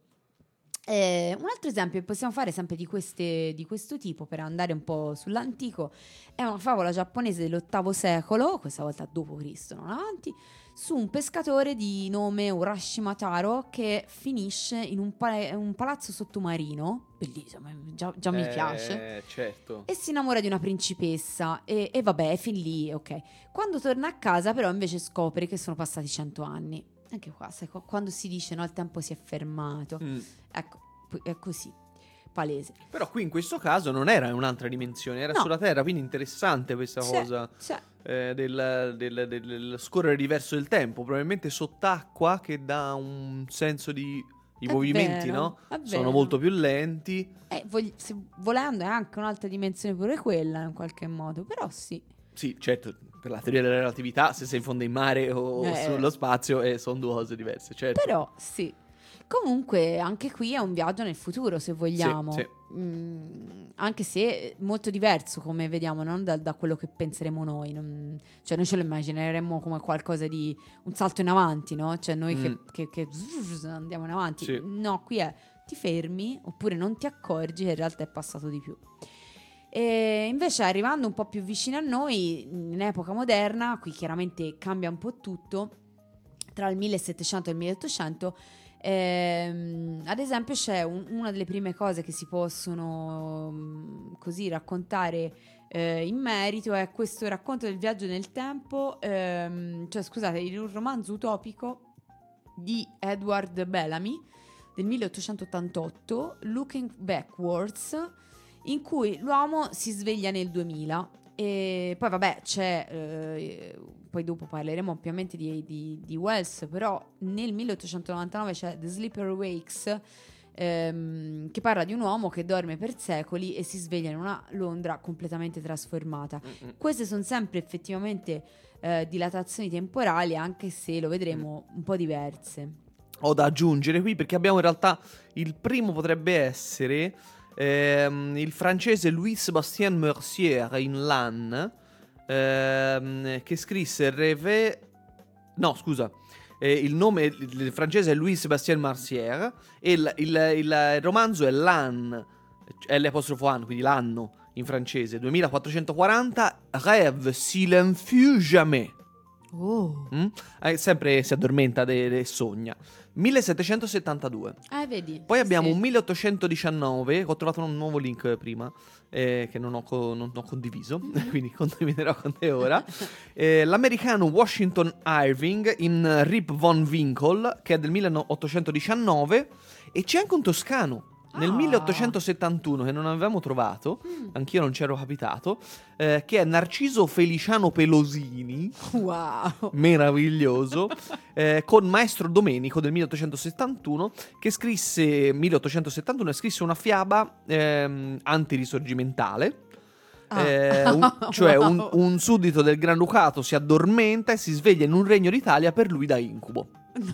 H: Eh, un altro esempio che possiamo fare sempre di, queste, di questo tipo, per andare un po' sull'antico, è una favola giapponese dell'ottavo secolo, questa volta dopo Cristo, non avanti, su un pescatore di nome Urashima Taro che finisce in un, pa- un palazzo sottomarino, bellissimo, già, già mi
G: Eh,
H: piace,
G: certo.
H: e si innamora di una principessa e, e vabbè, è fin lì, ok. Quando torna a casa però invece scopre che sono passati cento anni. Anche qua, sai, qu- quando si dice no, il tempo si è fermato,
G: Mm.
H: ecco, p- è così, palese.
G: Però qui in questo caso non era in un'altra dimensione, era
H: No.
G: sulla Terra, quindi interessante questa
H: Sì,
G: cosa
H: sì.
G: eh, del, del- del- del scorrere diverso del tempo, probabilmente sott'acqua, che dà un senso di... I
H: È
G: movimenti,
H: vero,
G: no?
H: è
G: Sono
H: vero.
G: molto più lenti.
H: Eh, vogli- se- volendo è anche un'altra dimensione pure quella in qualche modo, però sì.
G: Sì, certo, per la teoria della relatività, se sei in fondo in mare o
H: Eh.
G: sullo spazio, eh, sono due cose diverse, certo.
H: Però sì. Comunque anche qui è un viaggio nel futuro, se vogliamo.
G: Sì,
H: Mm, anche se molto diverso, come vediamo, non da, da quello che penseremo noi. non- Cioè noi ce lo immagineremmo come qualcosa di un salto in avanti, no? Cioè noi che,
G: Mm.
H: che- che zzz, andiamo in avanti.
G: Sì.
H: No, qui è ti fermi oppure non ti accorgi che in realtà è passato di più. E invece arrivando un po' più vicino a noi, in epoca moderna, qui chiaramente cambia un po' tutto, tra il millesettecento e il milleottocento, ehm, ad esempio c'è un- una delle prime cose che si possono mm, così raccontare eh, in merito, è questo racconto del viaggio nel tempo, ehm, cioè scusate, in un romanzo utopico di Edward Bellamy del milleottocentottantotto, Looking Backwards, in cui l'uomo si sveglia nel duemila. E poi vabbè c'è, eh, poi dopo parleremo ovviamente di, di, di Wells, però nel milleottocentonovantanove c'è The Sleeper Wakes, ehm, che parla di un uomo che dorme per secoli e si sveglia in una Londra completamente trasformata.
G: Mm-mm.
H: Queste sono sempre effettivamente eh, dilatazioni temporali, anche se lo vedremo un po' diverse.
G: Ho da aggiungere qui, perché abbiamo in realtà il primo potrebbe essere ehm, il francese Louis-Sébastien Mercier in L'Anne, ehm, che scrisse Rêve... No, scusa. Eh, il nome il, il francese è Louis-Sébastien Mercier e il, il- il romanzo è L'Anne, L apostrofo Anne, quindi l'anno in francese, duemilaquattrocentoquaranta, Rêve s'il en fut jamais.
H: Oh,
G: Mm? Eh, sempre si addormenta e sogna. millesettecentosettantadue.
H: eh, vedi.
G: Poi
H: sì,
G: abbiamo
H: sì.
G: un milleottocentodiciannove, ho trovato un nuovo link prima, eh, che non ho, co- non ho condiviso, quindi condividerò con te ora. Eh, l'americano Washington Irving in Rip Von Winkle, che è del milleottocentodiciannove, e c'è anche un toscano, nel
H: Ah.
G: milleottocentosettantuno, che non avevamo trovato,
H: Mm.
G: anch'io non c'ero capitato, eh, che è Narciso Feliciano Pelosini,
H: Wow.
G: meraviglioso, eh, con Maestro Domenico del milleottocentosettantuno, che scrisse milleottocentosettantuno e scrisse una fiaba ehm, antirisorgimentale.
H: Ah.
G: Eh, un- cioè un,
H: Wow.
G: un suddito del Granducato si addormenta e si sveglia in un regno d'Italia per lui da incubo.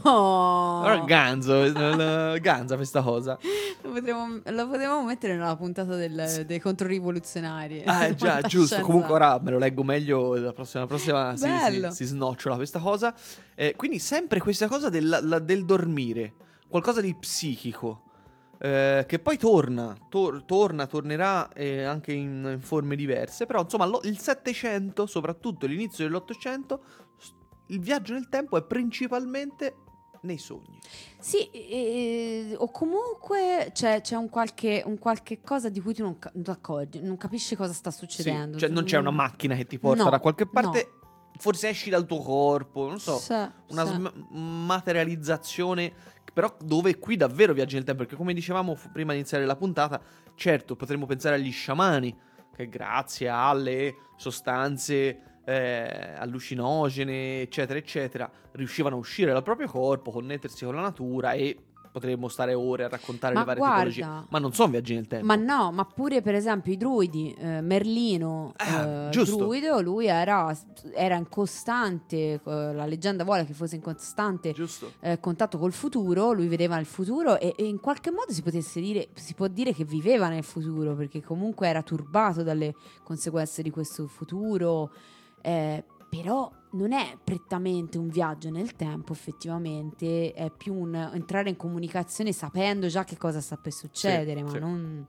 H: No.
G: Allora, ganzo, eh, ganza questa cosa.
H: Lo potremmo, lo potevamo mettere nella puntata del- dei controrivoluzionari.
G: Ah, già, giusto. Comunque ora me lo leggo meglio. La prossima, la prossima si, si,
H: Bello.
G: si snocciola questa cosa. Eh, quindi sempre questa cosa del, la- del dormire, qualcosa di psichico. eh, che poi torna, tor- torna, tornerà eh, anche in, in forme diverse. Però insomma lo- il Settecento, soprattutto l'inizio dell'Ottocento, s- il viaggio nel tempo è principalmente nei sogni.
H: Sì, eh, o comunque c'è, c'è un, qualche, un qualche cosa di cui tu non, ca- non ti accorgi, non capisci cosa sta
G: Sì,
H: succedendo.
G: cioè non c'è una macchina che ti porta
H: No,
G: da qualche parte.
H: no.
G: Forse esci dal tuo corpo, non so.
H: Sì,
G: Una
H: sì.
G: sm- materializzazione, però dove qui davvero viaggi nel tempo, perché come dicevamo fu- prima di iniziare la puntata, certo potremmo pensare agli sciamani che grazie alle sostanze eh, allucinogene eccetera eccetera riuscivano a uscire dal proprio corpo, connettersi con la natura, e potremmo stare ore a raccontare
H: Ma
G: le varie
H: guarda,
G: tipologie, ma non sono viaggi nel tempo.
H: Ma no, ma pure per esempio i druidi, eh, Merlino,
G: Ah,
H: eh,
G: giusto.
H: druido, lui era, era in costante, eh, la leggenda vuole che fosse in costante
G: Giusto.
H: eh, contatto col futuro, lui vedeva il futuro e, e in qualche modo si potesse dire, si può dire che viveva nel futuro, perché comunque era turbato dalle conseguenze di questo futuro, eh, però non è prettamente un viaggio nel tempo, effettivamente è più un entrare in comunicazione sapendo già che cosa sta per succedere,
G: Sì,
H: ma
G: sì.
H: non...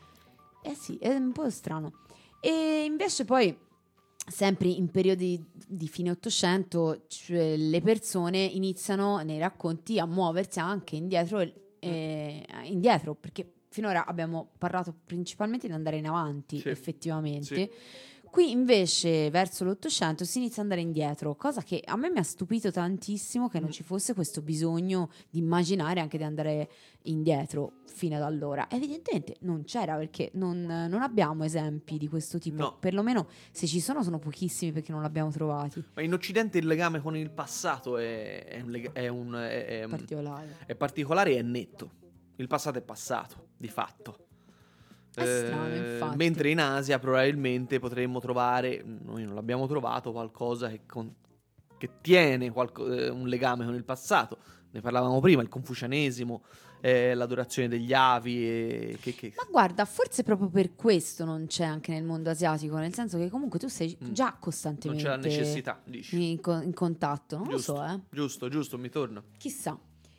H: Eh sì, è un po' strano. E invece poi, sempre in periodi di fine Ottocento, cioè, le persone iniziano nei racconti a muoversi anche indietro, eh, indietro, perché finora abbiamo parlato principalmente di andare in avanti,
G: Sì.
H: effettivamente.
G: Sì.
H: Qui invece verso l'Ottocento si inizia ad andare indietro, cosa che a me mi ha stupito tantissimo che non
G: Mm.
H: ci fosse questo bisogno di immaginare anche di andare indietro fino ad allora. Evidentemente non c'era, perché non, non abbiamo esempi di questo tipo,
G: No.
H: perlomeno se ci sono sono pochissimi perché non l'abbiamo trovati.
G: Ma in Occidente il legame con il passato è, è un, lega- è un- è- è-
H: Particolare.
G: è particolare e è netto. Il passato è passato, di fatto.
H: È strano, infatti.
G: Mentre in Asia probabilmente potremmo trovare, noi non l'abbiamo trovato, qualcosa che, con- che tiene qualco- eh, un legame con il passato. Ne parlavamo prima, il confucianesimo, eh, l'adorazione degli avi. E che, che-
H: Ma guarda, forse proprio per questo non c'è anche nel mondo asiatico, nel senso che comunque tu sei
G: Mm.
H: già
G: non
H: costantemente
G: c'è la necessità, dici.
H: in, co- in contatto, non
G: Giusto,
H: lo so, eh.
G: giusto, giusto, mi torna.
H: Chissà.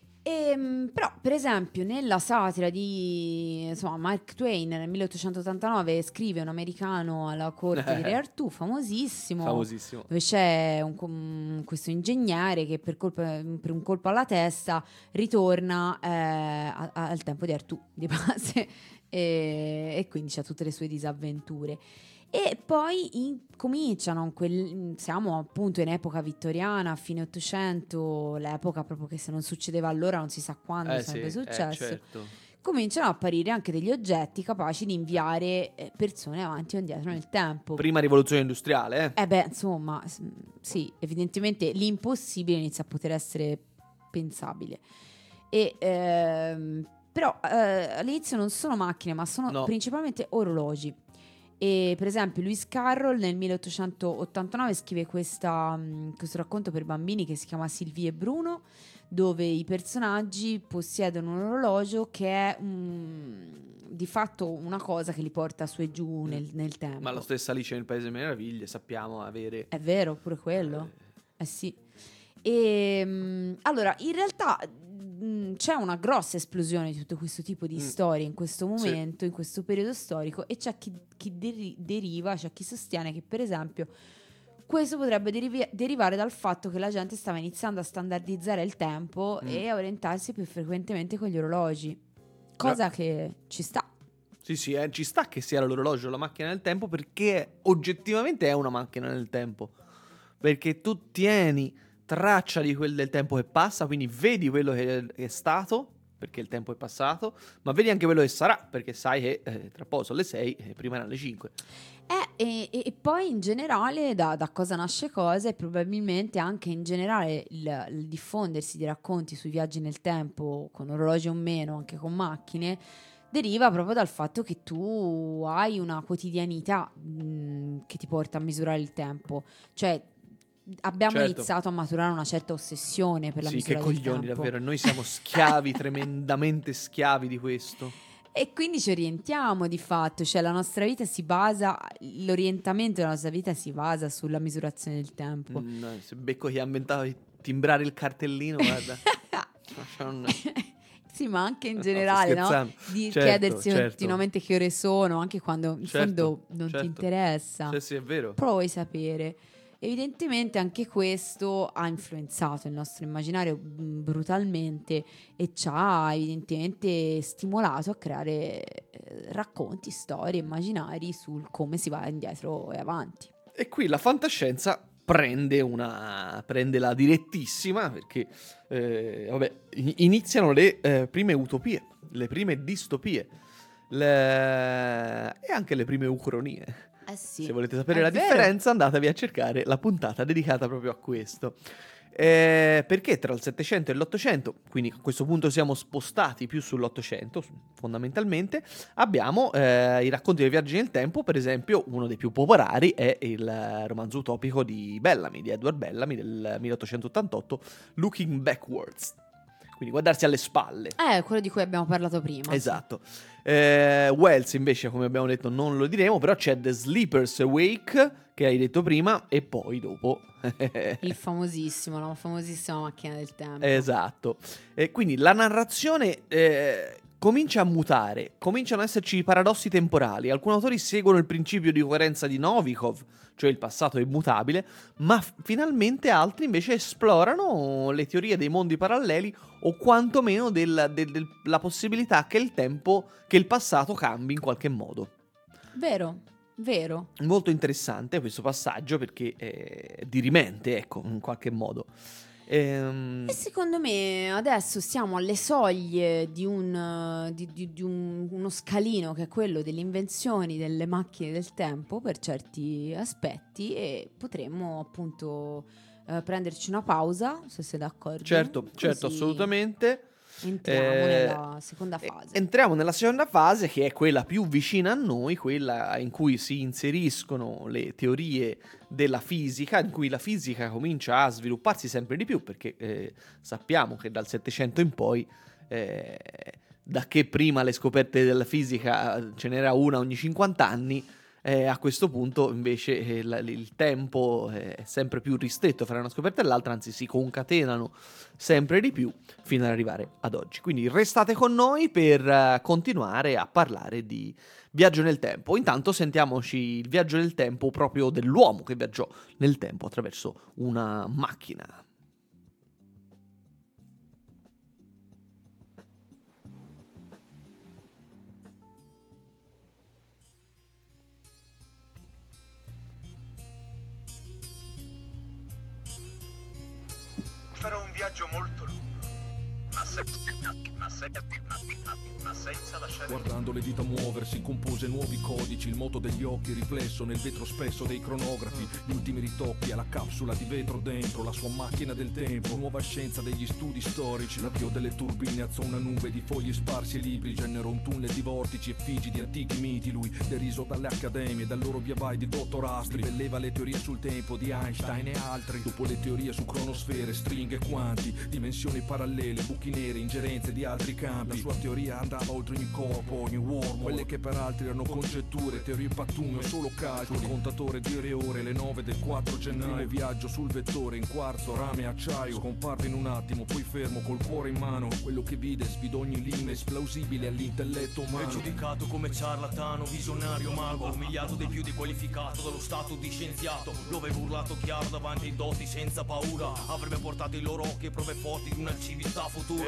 H: Ehm, però, per esempio, nella satira di insomma, Mark Twain nel milleottocentottantanove scrive Un americano alla corte di Re Artù, famosissimo,
G: Famosissimo.
H: dove c'è un com- questo ingegnere che per, colpa- per un colpo alla testa ritorna eh, a- a- al tempo di Artù, di base, e, e quindi c'ha tutte le sue disavventure. E poi in- cominciano, in quel- siamo appunto in epoca vittoriana, a fine Ottocento, l'epoca proprio che se non succedeva allora non si sa quando
G: Eh
H: sarebbe
G: sì, eh,
H: successo.
G: certo.
H: Cominciano a apparire anche degli oggetti capaci di inviare eh, persone avanti o indietro nel tempo.
G: Prima rivoluzione industriale, eh?
H: Eh beh, insomma, s- sì, evidentemente l'impossibile inizia a poter essere pensabile. E, ehm, però eh, all'inizio non sono macchine, ma sono
G: No.
H: principalmente orologi. E per esempio Lewis Carroll nel milleottocentottantanove scrive questa, mh, questo racconto per bambini che si chiama Sylvie e Bruno, dove i personaggi possiedono un orologio che è mm, di fatto una cosa che li porta su e giù nel, nel tempo.
G: Ma la stessa Alice nel Paese delle Meraviglie sappiamo avere...
H: È vero, pure quello. Eh sì. E, mm, allora, in realtà mm, c'è una grossa esplosione di tutto questo tipo di
G: Mm.
H: storie in questo
G: Sì.
H: momento, in questo periodo storico, e c'è chi, chi deri- deriva, c'è chi sostiene che per esempio questo potrebbe derivi- derivare dal fatto che la gente stava iniziando a standardizzare il tempo
G: Mm.
H: e a orientarsi più frequentemente con gli orologi, cosa che ci sta.
G: Sì, sì, eh, ci sta che sia l'orologio la macchina del tempo, perché oggettivamente è una macchina del tempo. Perché tu tieni traccia di quel del tempo che passa, quindi vedi quello che è stato perché il tempo è passato, ma vedi anche quello che sarà, perché sai che eh, tra poco sono le sei e prima erano le cinque.
H: Eh, e, e- e poi in generale da, da cosa nasce cosa, e probabilmente anche in generale il, il diffondersi di racconti sui viaggi nel tempo, con orologi o meno, anche con macchine, deriva proprio dal fatto che tu hai una quotidianità mh, che ti porta a misurare il tempo. Cioè abbiamo
G: Certo.
H: iniziato a maturare una certa ossessione per la
G: Sì,
H: misura
G: che
H: del
G: coglioni,
H: tempo.
G: davvero. Noi siamo schiavi, tremendamente schiavi di questo.
H: E quindi ci orientiamo di fatto, cioè la nostra vita si basa, l'orientamento della nostra vita si basa sulla misurazione del tempo.
G: Mm, se becco chi ha inventato di timbrare il cartellino, guarda. C'è un-
H: Sì, ma anche in
G: No,
H: generale,
G: sto
H: no?
G: scherzando.
H: Di
G: Certo,
H: chiedersi
G: certo.
H: continuamente che ore sono, anche quando in
G: Certo,
H: fondo non
G: certo.
H: ti interessa.
G: Sì, sì, è vero.
H: Però vuoi sapere. Evidentemente anche questo ha influenzato il nostro immaginario mh, brutalmente e ci ha evidentemente stimolato a creare eh, racconti, storie, immaginari sul come si va indietro e avanti.
G: E qui la fantascienza prende una prende la direttissima, perché eh, vabbè, in- iniziano le eh, prime utopie, le prime distopie, le- e anche le prime ucronie.
H: Eh sì.
G: Se volete sapere
H: È
G: la
H: vero.
G: differenza, andatevi a cercare la puntata dedicata proprio a questo. Eh, perché tra il Settecento e l'Ottocento, quindi a questo punto siamo spostati più sull'Ottocento, su- fondamentalmente, abbiamo eh, i racconti dei viaggi nel tempo. Per esempio, uno dei più popolari è il eh, romanzo utopico di Bellamy, di Edward Bellamy, del milleottocentottantotto, Looking Backwards. Quindi guardarsi alle spalle.
H: Eh, quello di cui abbiamo parlato prima.
G: Esatto. Eh, Wells invece, come abbiamo detto, non lo diremo, però c'è The Sleeper's Awake, che hai detto prima, e poi dopo...
H: Il famosissimo, la famosissima macchina del tempo.
G: Esatto. E quindi la narrazione eh, comincia a mutare, cominciano ad esserci i paradossi temporali. Alcuni autori seguono il principio di coerenza di Novikov, cioè il passato è immutabile, ma f- finalmente altri invece esplorano le teorie dei mondi paralleli, o quantomeno del- del- del- la possibilità che il tempo, che il passato cambi in qualche modo.
H: Vero, vero.
G: Molto interessante questo passaggio, perché è dirimente, ecco, in qualche modo. Ehm,
H: E secondo me adesso siamo alle soglie di, un, eh, di, di- di un- uno scalino che è quello delle invenzioni delle macchine del tempo per certi aspetti, e potremmo appunto eh, prenderci una pausa, se sei d'accordo.
G: certo, certo,
H: Così
G: assolutamente.
H: Entriamo
G: Eh,
H: nella seconda
G: E-
H: fase.
G: Entriamo nella seconda fase, che è quella più vicina a noi, quella in cui si inseriscono le teorie della fisica, in cui la fisica comincia a svilupparsi sempre di più, perché eh, sappiamo che dal Settecento in poi, eh, da che prima le scoperte della fisica ce n'era una ogni cinquanta anni, eh, a questo punto invece eh, la- il tempo è sempre più ristretto fra una scoperta e l'altra, anzi si concatenano sempre di più fino ad arrivare ad oggi. Quindi restate con noi per eh, continuare a parlare di viaggio nel tempo. Intanto sentiamoci il viaggio nel tempo proprio dell'uomo che viaggiò nel tempo attraverso una macchina.
C: Farò un viaggio molto lungo, ma, se- ma, se- ma- ma- ma senza lasciare...
I: Guardando le dita muoversi, compose nuovi codici, il moto degli occhi riflesso nel vetro spesso dei cronografi, gli ultimi ritocchi alla capsula di vetro dentro, la sua macchina del tempo, nuova scienza degli studi storici, l'avvio delle turbine alzò una nube di fogli sparsi e libri, generò un tunnel di vortici e figi di antichi miti, lui deriso dalle accademie, dal loro via vai di dottorastri, ribelleva le teorie sul tempo di Einstein e altri, dopo le teorie su cronosfere, stringhe e quanti, dimensioni parallele, buchi neri, ingerenze di altri campi, la sua teoria andava oltre ogni corpo, ogni uomo, quelle che per altri erano congetture, teorie pattume o solo calcoli, contatore di ore ore, le nove del quattro gennaio, primo viaggio sul vettore in quarzo, rame e acciaio, scomparve in un attimo, poi fermo col cuore in mano, quello che vide sfidò ogni limite, plausibile all'intelletto umano.
J: È giudicato come ciarlatano, visionario mago, umiliato dei più dequalificato dallo stato di scienziato, lo aveva urlato chiaro davanti ai doti senza paura, avrebbe portato i loro occhi e prove forti di una civiltà futura.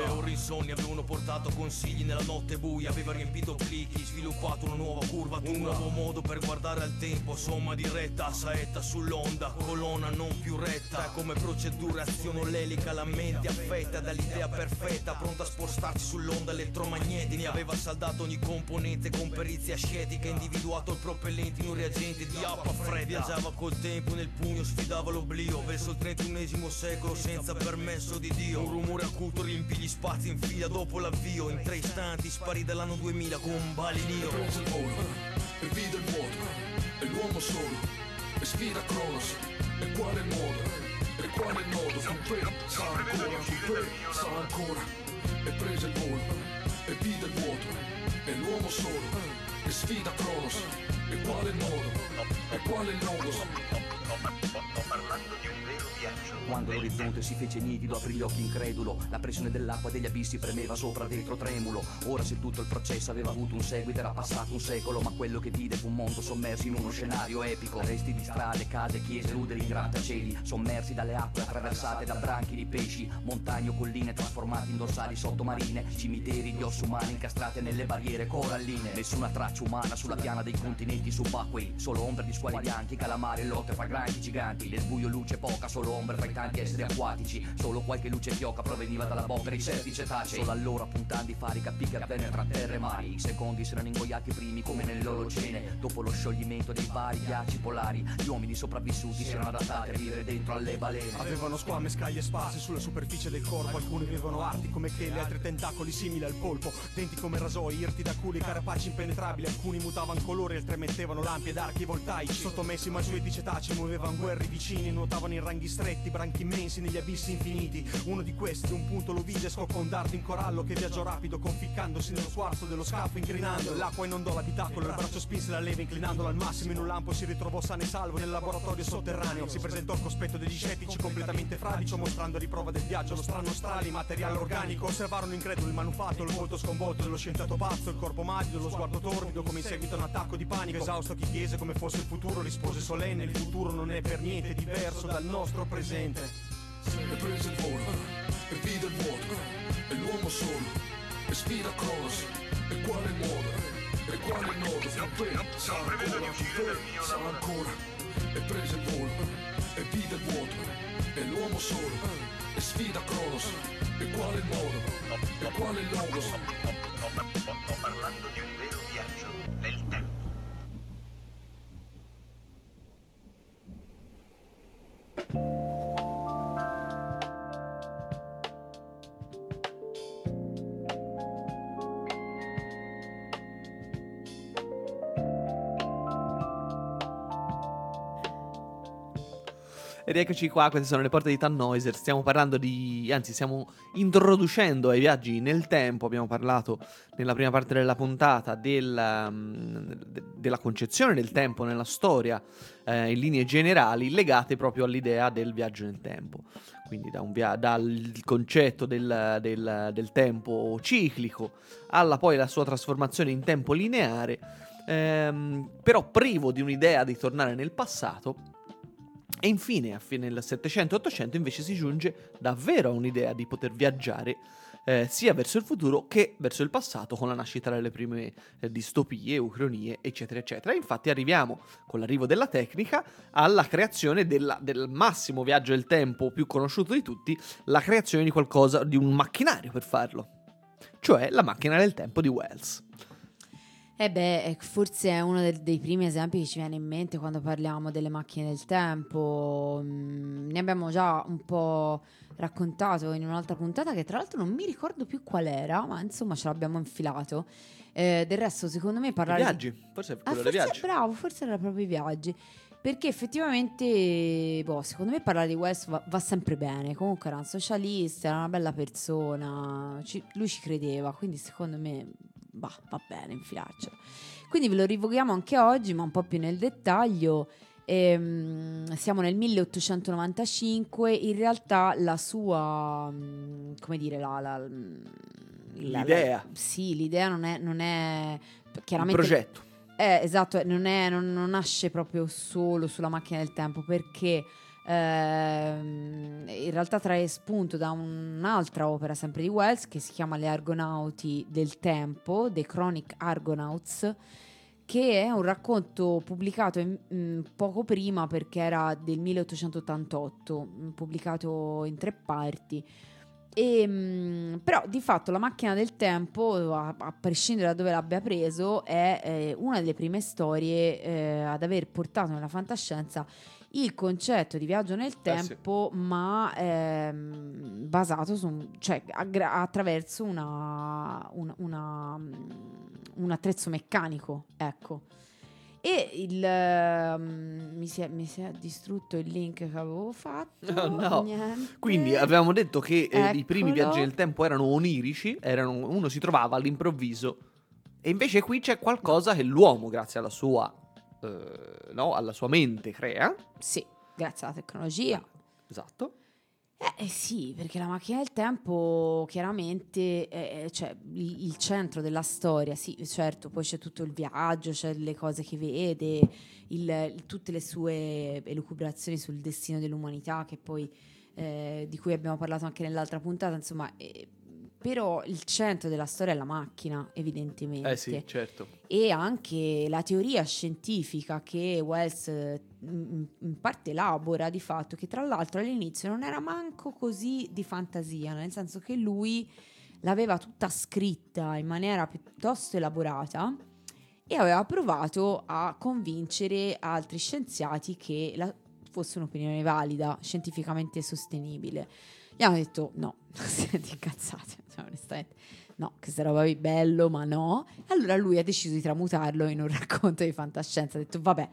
J: ore insonni avevano portato consigli nella notte buia. Aveva riempito clicchi, sviluppato una nuova curva, un nuovo modo per guardare al tempo. Somma diretta, saetta sull'onda, colonna non più retta. Come procedura, azione l'elica, la mente affetta dall'idea perfetta, pronta a spostarsi sull'onda elettromagnetica. Aveva saldato ogni componente con perizia ascetica, individuato il propellente in un reagente di acqua fredda. Viaggiava col tempo nel pugno, sfidava l'oblio verso il trentunesimo secolo senza permesso di Dio. Un rumore acuto riempì gli spazi in fila dopo l'avvio. In tre istanti sparì dall'anno duemila con un balinio.
I: Prese il volo e vide il vuoto e l'uomo solo e sfida Cronos. E qual è il modo? E qual è il nodo? Fumpe, sa ancora, Fumpe, sa ancora. E prese il volo e vide il vuoto e l'uomo solo e sfida Cronos. E qual è il nodo? E qual è il nodo?
C: Sto parlando di un vero viaggio.
K: Quando l'orizzonte si fece nitido aprì gli occhi incredulo. La pressione dell'acqua degli abissi premeva sopra dentro tremulo. Ora se tutto il processo aveva avuto un seguito era passato un secolo, ma quello che vide fu un mondo sommerso in uno scenario epico. Resti di strade, case, chiese, ruderi, grattacieli sommersi dalle acque attraversate da branchi di pesci. Montagne o colline trasformate in dorsali sottomarine. Cimiteri di ossa umane incastrate nelle barriere coralline. Nessuna traccia umana sulla piana dei continenti subacquei. Solo ombre di squali bianchi, calamari e lotte fra granchi giganti. Nel buio luce poca, solo ombre fra i tanti esseri acquatici. Solo qualche luce fioca proveniva dalla bocca dei serpi cetacei. Solo allora puntando i fari capì che avvenne tra terra e mari. I secondi si erano ingoiati primi come nell'Olocene. Dopo lo scioglimento dei vari ghiacci polari, gli uomini sopravvissuti si erano adattati a vivere dentro alle balene.
L: Avevano squame, scaglie sparse sulla superficie del corpo. Alcuni avevano arti come chele, altri tentacoli simili al polpo. Denti come rasoi, irti da culi, carapaci impenetrabili. Alcuni mutavano colore, altri emettevano lampi ed archi voltaici. Sottomessi mansueti cetacei muovevano guerri vicini. Nuotavano in ranghi stretti, branchi immensi negli abissi infiniti. Uno di questi un punto lo vide, scoccò un dardo in corallo che viaggiò rapido conficcandosi nello squarzo dello scafo incrinando. L'acqua inondò l'abitacolo, il braccio spinse la leva inclinandola al massimo. In un lampo si ritrovò sano e salvo nel laboratorio sotterraneo. Si presentò al cospetto degli scettici completamente fradicio, mostrando a riprova del viaggio lo strano strale materiale organico. Osservarono incredulo il manufatto, il volto sconvolto dello scienziato pazzo, il corpo magido, lo sguardo torbido come in seguito a un attacco di panico. Esausto chi chiese come fosse il futuro, rispose solenne: il futuro non è per niente diverso dal nostro presente.
I: E prese il volo e vide il vuoto e l'uomo solo e sfida Cronos. E qual è il modo? E qual è il nodo? Fumpe, sa ancora, Fumpe, sa ancora. E prese il volo e vide il vuoto e l'uomo solo e sfida Cronos. E qual è il modo? E qual è il nodo?
C: Sto parlando di un vero viaggio nel tempo.
G: Ed eccoci qua, queste sono le porte di Tannhäuser. Stiamo parlando di, anzi stiamo introducendo ai viaggi nel tempo. Abbiamo parlato nella prima parte della puntata del, um, de- della concezione del tempo nella storia eh, in linee generali, legate proprio all'idea del viaggio nel tempo. Quindi da un via- dal concetto del, del, del tempo ciclico alla poi la sua trasformazione in tempo lineare, ehm, però privo di un'idea di tornare nel passato. E infine, a fine del settecento ottocento, invece si giunge davvero a un'idea di poter viaggiare eh, sia verso il futuro che verso il passato, con la nascita delle prime eh, distopie, ucronie, eccetera, eccetera. E infatti arriviamo, con l'arrivo della tecnica, alla creazione della, del massimo viaggio del tempo più conosciuto di tutti, la creazione di qualcosa, di un macchinario per farlo, cioè la macchina del tempo di Wells.
H: Eh beh, forse è uno del, dei primi esempi che ci viene in mente quando parliamo delle macchine del tempo. Mm, ne abbiamo già un po' raccontato in un'altra puntata che tra l'altro non mi ricordo più qual era, ma insomma ce l'abbiamo infilato. Eh, del resto secondo me parlare
G: I viaggi,
H: di...
G: forse è
H: ah,
G: quello
H: forse
G: dei viaggi.
H: Bravo, forse era proprio i viaggi. Perché effettivamente, boh, secondo me parlare di West va, va sempre bene. Comunque era un socialista, era una bella persona, ci, lui ci credeva, quindi secondo me bah, va bene infilarcelo. Quindi ve lo rivoghiamo anche oggi, ma un po' più nel dettaglio. Ehm, siamo nel milleottocentonovantacinque. In realtà la sua, come dire, la, la, la
G: l'idea.
H: La, sì, l'idea non è, non è chiaramente
G: il progetto.
H: Eh, esatto, non, è, non, non nasce proprio solo sulla macchina del tempo, perché Ehm, in realtà trae spunto da un'altra opera sempre di Wells che si chiama Le Argonauti del Tempo, The Chronic Argonauts, che è un racconto pubblicato in, in poco prima, perché era del milleottocentottantotto, pubblicato in tre parti. E, mh, però di fatto La macchina del tempo, a, a prescindere da dove l'abbia preso, è eh, una delle prime storie eh, ad aver portato nella fantascienza il concetto di viaggio nel tempo, eh sì. ma ehm, basato su, cioè aggra- attraverso una, una, una, un attrezzo meccanico, ecco. E il um, mi, si è, mi si è distrutto il link che avevo fatto.
G: Oh, no.
H: Niente.
G: Quindi avevamo detto che eh, i primi
H: Eccolo.
G: viaggi nel tempo erano onirici, erano, uno si trovava all'improvviso, e invece qui c'è qualcosa che l'uomo, grazie alla sua eh, no, alla sua mente, crea.
H: Sì, grazie alla tecnologia.
G: Esatto.
H: Eh, eh sì, perché La macchina del tempo chiaramente è, cioè, il, il centro della storia, sì, certo, poi c'è tutto il viaggio, c'è le cose che vede, il, il, tutte le sue elucubrazioni sul destino dell'umanità, che poi eh, di cui abbiamo parlato anche nell'altra puntata, insomma, eh, però il centro della storia è la macchina, evidentemente.
G: Eh sì, certo.
H: E anche la teoria scientifica che Wells in, in parte elabora, di fatto, che tra l'altro all'inizio non era manco così di fantasia, nel senso che lui l'aveva tutta scritta in maniera piuttosto elaborata e aveva provato a convincere altri scienziati che la, fosse un'opinione valida, scientificamente sostenibile. Gli hanno detto no, siete incazzati, cioè, onestamente no, questa roba è bello, ma no. Allora lui ha deciso di tramutarlo in un racconto di fantascienza, ha detto vabbè,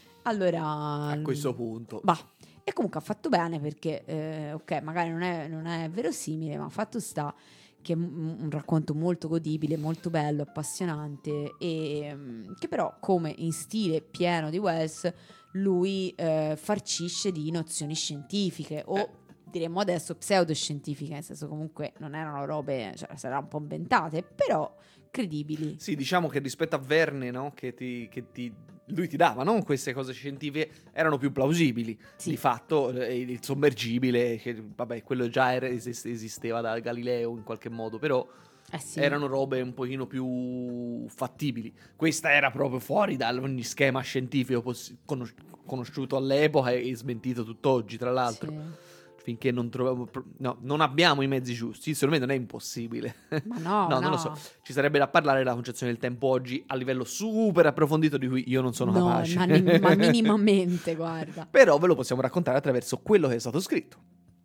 H: allora
G: a questo punto
H: bah. E comunque ha fatto bene, perché eh, ok, magari non è, non è verosimile, ma fatto sta che è un, un racconto molto godibile, molto bello, appassionante, e um, che però, come in stile pieno di Wells, lui eh, farcisce di nozioni scientifiche o
G: eh.
H: diremmo adesso pseudoscientifiche, nel senso comunque non erano robe, cioè saranno un po' inventate, però credibili.
G: Sì, diciamo che rispetto a Verne, no, che ti, che ti lui ti dava, no, queste cose scientifiche erano più plausibili. Sì. Di fatto il sommergibile, che vabbè, quello già era, esisteva da Galileo in qualche modo, però eh sì. erano robe un pochino più fattibili. Questa era proprio fuori da ogni schema scientifico poss- conos- conosciuto all'epoca e smentito tutt'oggi, tra l'altro. Sì. Finché non troviamo, no, non abbiamo i mezzi giusti, secondo me non è impossibile.
H: Ma no,
G: no,
H: no,
G: non lo so. Ci sarebbe da parlare della concezione del tempo oggi a livello super approfondito di cui io non sono
H: no,
G: capace.
H: Ma, ni- ma minimamente, guarda.
G: Però ve lo possiamo raccontare attraverso quello che è stato scritto.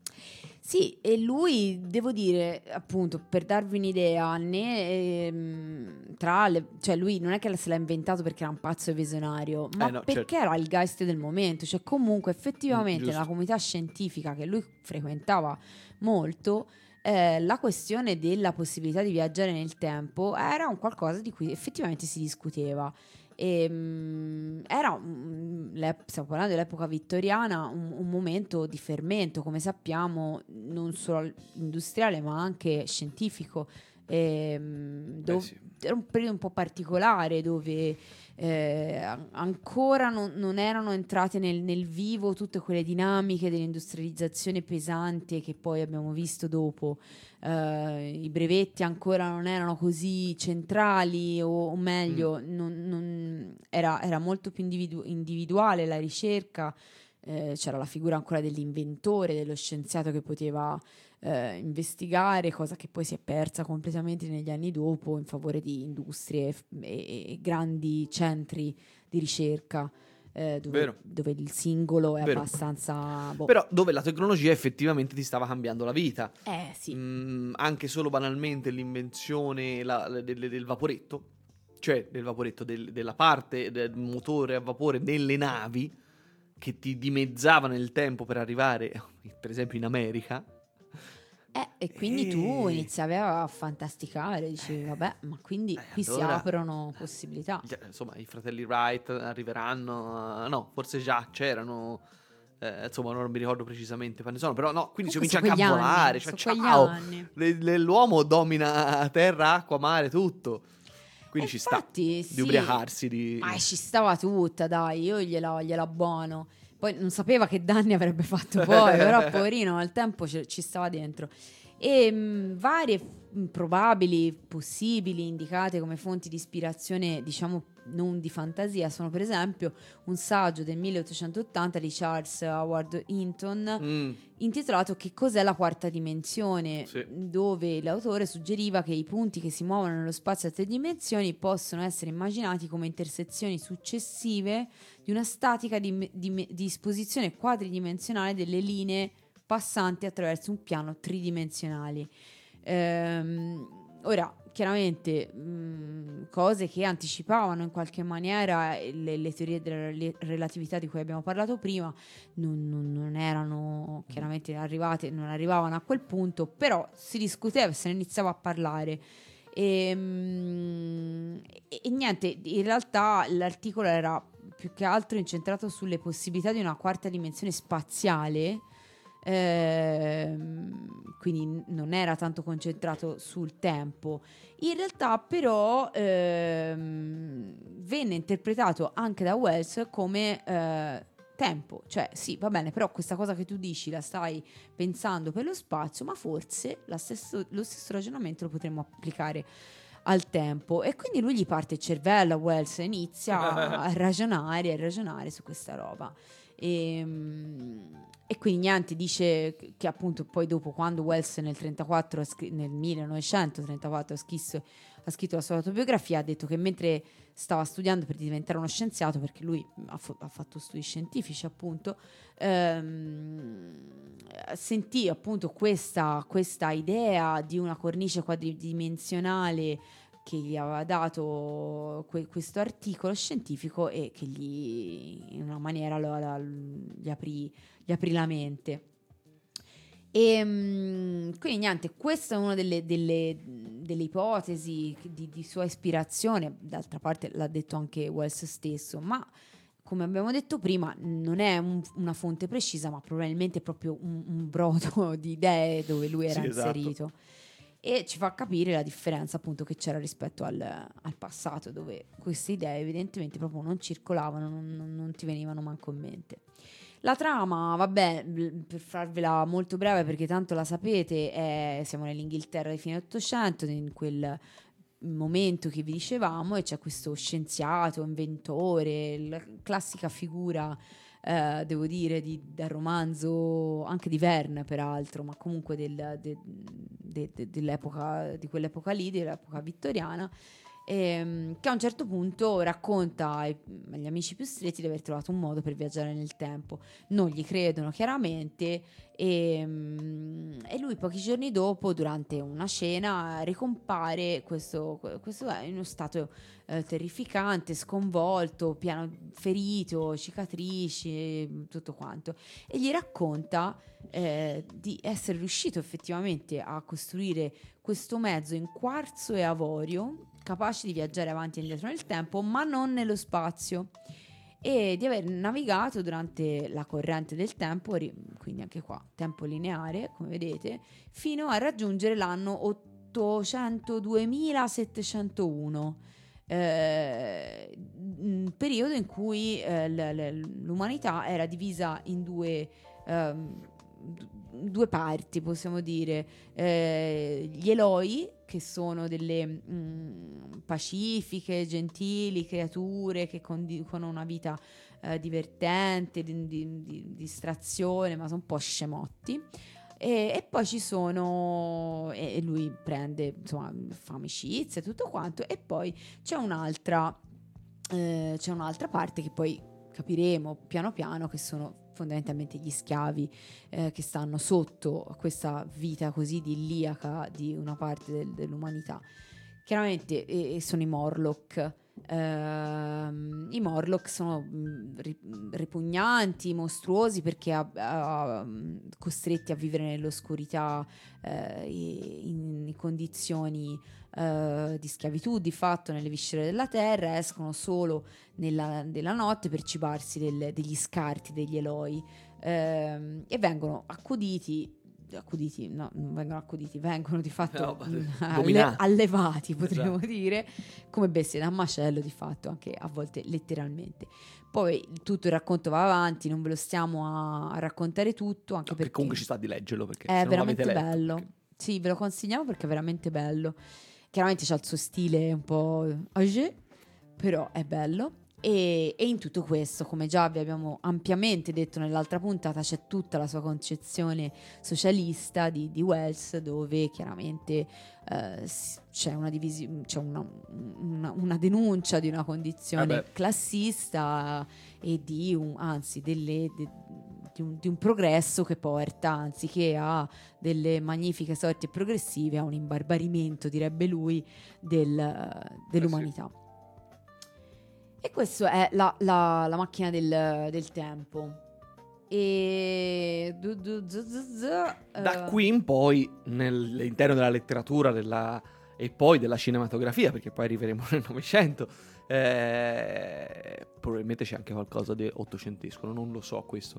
H: Sì, e lui, devo dire, appunto, per darvi un'idea, né ehm, tra le, cioè lui non è che se l'ha inventato perché era un pazzo e visionario, ma
G: eh no,
H: perché
G: certo.
H: era il geist del momento, cioè comunque effettivamente
G: mm,
H: nella comunità scientifica che lui frequentava molto, eh, la questione della possibilità di viaggiare nel tempo era un qualcosa di cui effettivamente si discuteva. E, um, era um, stiamo parlando dell'epoca vittoriana, un, un momento di fermento, come sappiamo, non solo industriale ma anche scientifico, e, um, dove, eh sì. era un periodo un po' particolare dove eh, ancora non, non erano entrate nel, nel vivo tutte quelle dinamiche dell'industrializzazione pesante che poi abbiamo visto dopo. Uh, i brevetti ancora non erano così centrali, o, o meglio mm. non, non, era, era molto più individu- individuale la ricerca, eh, c'era la figura ancora dell'inventore, dello scienziato che poteva eh, investigare, cosa che poi si è persa completamente negli anni dopo in favore di industrie f- e, e grandi centri di ricerca. Eh, dove, dove il singolo è
G: Vero.
H: abbastanza boh.
G: Però dove la tecnologia effettivamente ti stava cambiando la vita,
H: eh sì
G: mm, anche solo banalmente l'invenzione la, la, del, del vaporetto, cioè del vaporetto del, della parte del motore a vapore nelle navi che ti dimezzava nel tempo per arrivare per esempio in America.
H: Eh, e quindi e... tu iniziavi a fantasticare, dicevi vabbè, ma quindi eh, qui allora, si aprono possibilità.
G: Insomma, i fratelli Wright arriveranno, no, forse già c'erano, eh, insomma, non mi ricordo precisamente quando sono, però no, quindi si comincia anche a volare, cioè, ciao, le, le, l'uomo domina terra, acqua, mare, tutto. Quindi e ci infatti, sta sì. di ubriacarsi. Di...
H: Ma ci stava tutta, dai, io gliela, gliela buono. poi non sapeva che danni avrebbe fatto poi, però poverino al tempo ci, ci stava dentro. E mh, varie mh, probabili, possibili, indicate come fonti di ispirazione, diciamo non di fantasia, sono per esempio un saggio del milleottocentottanta di Charles Howard Hinton
G: Mm.
H: intitolato Che cos'è la quarta dimensione,
G: Sì.
H: dove l'autore suggeriva che i punti che si muovono nello spazio a tre dimensioni possono essere immaginati come intersezioni successive di una statica di, di, di disposizione quadridimensionale delle linee passanti attraverso un piano tridimensionale. Ehm, ora, chiaramente, mh, cose che anticipavano in qualche maniera le, le teorie della rel- relatività di cui abbiamo parlato prima non, non- non erano chiaramente arrivate, non arrivavano a quel punto, però si discuteva, se ne iniziava a parlare. E, mh, e- e niente, in realtà l'articolo era più che altro incentrato sulle possibilità di una quarta dimensione spaziale. Ehm, quindi non era tanto concentrato sul tempo. In realtà però ehm, venne interpretato anche da Wells come eh, tempo, cioè sì, va bene, però questa cosa che tu dici la stai pensando per lo spazio, ma forse la stesso- lo stesso ragionamento lo potremmo applicare al tempo. E quindi lui gli parte il cervello a Wells e inizia a ragionare a ragionare su questa roba. E, e quindi niente, dice che, che appunto poi dopo, quando Wells nel trentaquattro ha scr- nel millenovecentotrentaquattro ha scritto, ha scritto la sua autobiografia, ha detto che mentre stava studiando per diventare uno scienziato, perché lui ha, fo- ha fatto studi scientifici appunto, ehm, sentì appunto questa, questa idea di una cornice quadridimensionale che gli aveva dato que- questo articolo scientifico e che gli in una maniera lo- la- gli, aprì, gli aprì la mente. E mm, quindi niente, questa è una delle, delle- delle ipotesi di, di sua ispirazione. D'altra parte l'ha detto anche Wells stesso, ma come abbiamo detto prima non è un- una fonte precisa, ma probabilmente proprio un, un brodo di idee dove lui era
G: Sì, esatto.
H: inserito. E ci fa capire la differenza appunto che c'era rispetto al, al passato, dove queste idee evidentemente proprio non circolavano, non, non- non ti venivano manco in mente. La trama, vabbè, l- per farvela molto breve perché tanto la sapete, è- siamo nell'Inghilterra di fine Ottocento, in quel momento che vi dicevamo, e c'è questo scienziato, inventore, la classica figura, eh, devo dire, di, del romanzo, anche di Verne peraltro, ma comunque del- de- de- de- dell'epoca, di quell'epoca lì, dell'epoca vittoriana, ehm, che a un certo punto racconta ai- agli amici più stretti di aver trovato un modo per viaggiare nel tempo. Non gli credono chiaramente e, mm, e lui pochi giorni dopo, durante una cena, ricompare questo, questo è in uno stato eh, terrificante, sconvolto, piano ferito, cicatrici, tutto quanto, e gli racconta eh, di essere riuscito effettivamente a costruire questo mezzo in quarzo e avorio capace di viaggiare avanti e indietro nel tempo, ma non nello spazio, e di aver navigato durante la corrente del tempo, ri- quindi anche qua tempo lineare, come vedete, fino a raggiungere l'anno ottocentoduemilasettecentouno, eh, un periodo in cui eh, l- l- l'umanità era divisa in due ehm, d- due parti, possiamo dire. Eh, gli Eloi, che sono delle mh, pacifiche, gentili creature che conducono una vita eh, divertente, di, di- di distrazione, ma sono un po' scemotti. E, e poi ci sono, e, e lui prende, insomma, fa amicizia e tutto quanto, e poi c'è un'altra, eh, c'è un'altra parte che poi capiremo piano piano, che sono fondamentalmente gli schiavi eh, che stanno sotto a questa vita così idilliaca di una parte del- dell'umanità. Chiaramente eh, sono i Morlock. Ehm, I Morlock sono mh, ri- ripugnanti, mostruosi, perché a- a- costretti a vivere nell'oscurità, eh, in, in condizioni eh, di schiavitù, di fatto, nelle viscere della terra, escono solo nella, nella notte per cibarsi del- degli scarti degli Eloi, ehm, e vengono accuditi accuditi, no, non vengono accuditi, vengono di fatto
G: No,
H: alle- allevati, potremmo
G: Esatto.
H: dire, come bestie da macello, di fatto, anche a volte letteralmente. Poi tutto il racconto va avanti, non ve lo stiamo a, a raccontare tutto, anche
G: Perché
H: perché
G: comunque ci sta di leggerlo, perché
H: è
G: se non l'avete
H: veramente
G: letto,
H: bello.
G: perché-
H: Sì, ve lo consigliamo perché è veramente bello. Chiaramente c'ha il suo stile un po' âgé, però è bello. E, e in tutto questo, come già vi abbiamo ampiamente detto nell'altra puntata, c'è tutta la sua concezione socialista di, di Wells, dove chiaramente eh, s- c'è una divisione, c'è una, una- una denuncia di una condizione
G: Vabbè.
H: classista e di un, anzi, delle, de- di, un, di un progresso che porta, anziché a delle magnifiche sorti progressive, a un imbarbarimento, direbbe lui, del- dell'umanità. E questa è la, la- la macchina del, del tempo. E du- du- zu- zu- zu-
G: Da
H: eh,
G: qui in poi, nell'interno della letteratura della- e poi della cinematografia, perché poi arriveremo nel Novecento, eh, probabilmente c'è anche qualcosa di ottocentesco, non lo so questo.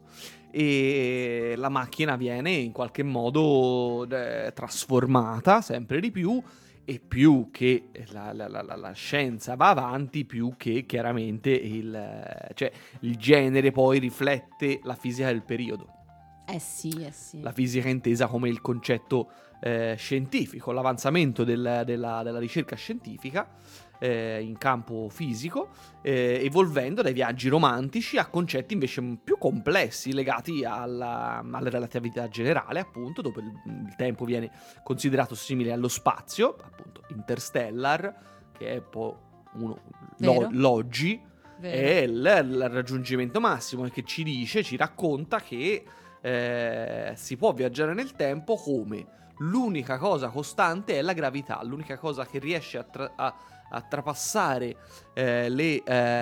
G: E la macchina viene in qualche modo eh, trasformata sempre di più, e più che la, la- la- la- la scienza va avanti, più che chiaramente il, cioè, il genere poi riflette la fisica del periodo.
H: Eh sì, eh sì.
G: La fisica intesa come il concetto eh, scientifico, l'avanzamento del- della, della ricerca scientifica eh, in campo fisico, eh, evolvendo dai viaggi romantici a concetti invece più complessi legati alla, alla relatività generale, appunto, dove il, il tempo viene considerato simile allo spazio, appunto Interstellar, che è un po' uno,
H: Vero.
G: lo- l'oggi,
H: Vero.
G: è il, il raggiungimento massimo, e che ci dice, ci racconta che eh, si può viaggiare nel tempo come l'unica cosa costante è la gravità, l'unica cosa che riesce a, tra- a- a trapassare eh, le,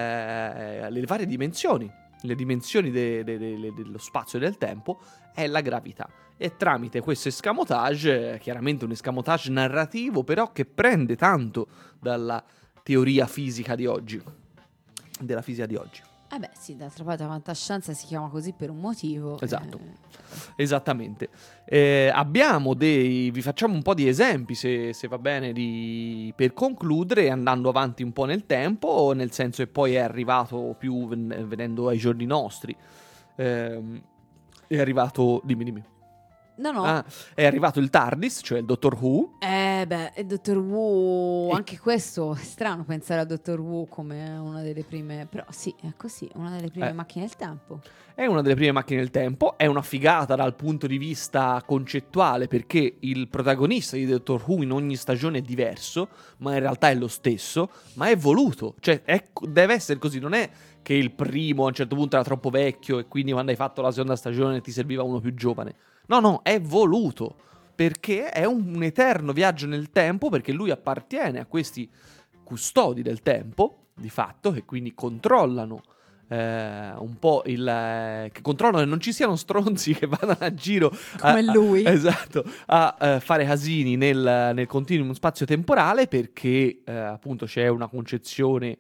G: eh, le varie dimensioni, le dimensioni de- de- de- de- dello spazio e del tempo, è la gravità. E tramite questo escamotage, eh, chiaramente un escamotage narrativo, però che prende tanto dalla teoria fisica di oggi, della fisica di oggi.
H: Eh beh sì, d'altra parte la fantascienza si chiama così per un motivo.
G: Esatto.
H: eh.
G: Esattamente. Eh, abbiamo dei. Vi facciamo un po' di esempi, se, se va bene, di, per concludere, andando avanti un po' nel tempo, nel senso che poi è arrivato più ven- venendo ai giorni nostri. Ehm, è arrivato. Dimmi, dimmi.
H: No, no.
G: Ah, è arrivato il TARDIS, cioè il Doctor Who.
H: Eh beh, e Doctor Who,
G: E-
H: anche questo è strano pensare a Doctor Who come una delle prime, però sì, è così, una delle prime
G: Eh.
H: macchine del tempo.
G: È una delle prime macchine del tempo, è una figata dal punto di vista concettuale, perché il protagonista di Doctor Who in ogni stagione è diverso, ma in realtà è lo stesso, ma è voluto, cioè è- deve essere così, non è che il primo a un certo punto era troppo vecchio e quindi quando hai fatto la seconda stagione ti serviva uno più giovane. No, no, è voluto, perché è un, un eterno viaggio nel tempo, perché lui appartiene a questi custodi del tempo, di fatto, che quindi controllano eh, un po' il... eh, che controllano che non ci siano stronzi che vadano a giro a-
H: Come
G: a-
H: lui.
G: esatto, a eh, fare casini nel, nel continuum spazio-temporale, perché eh, appunto c'è una concezione...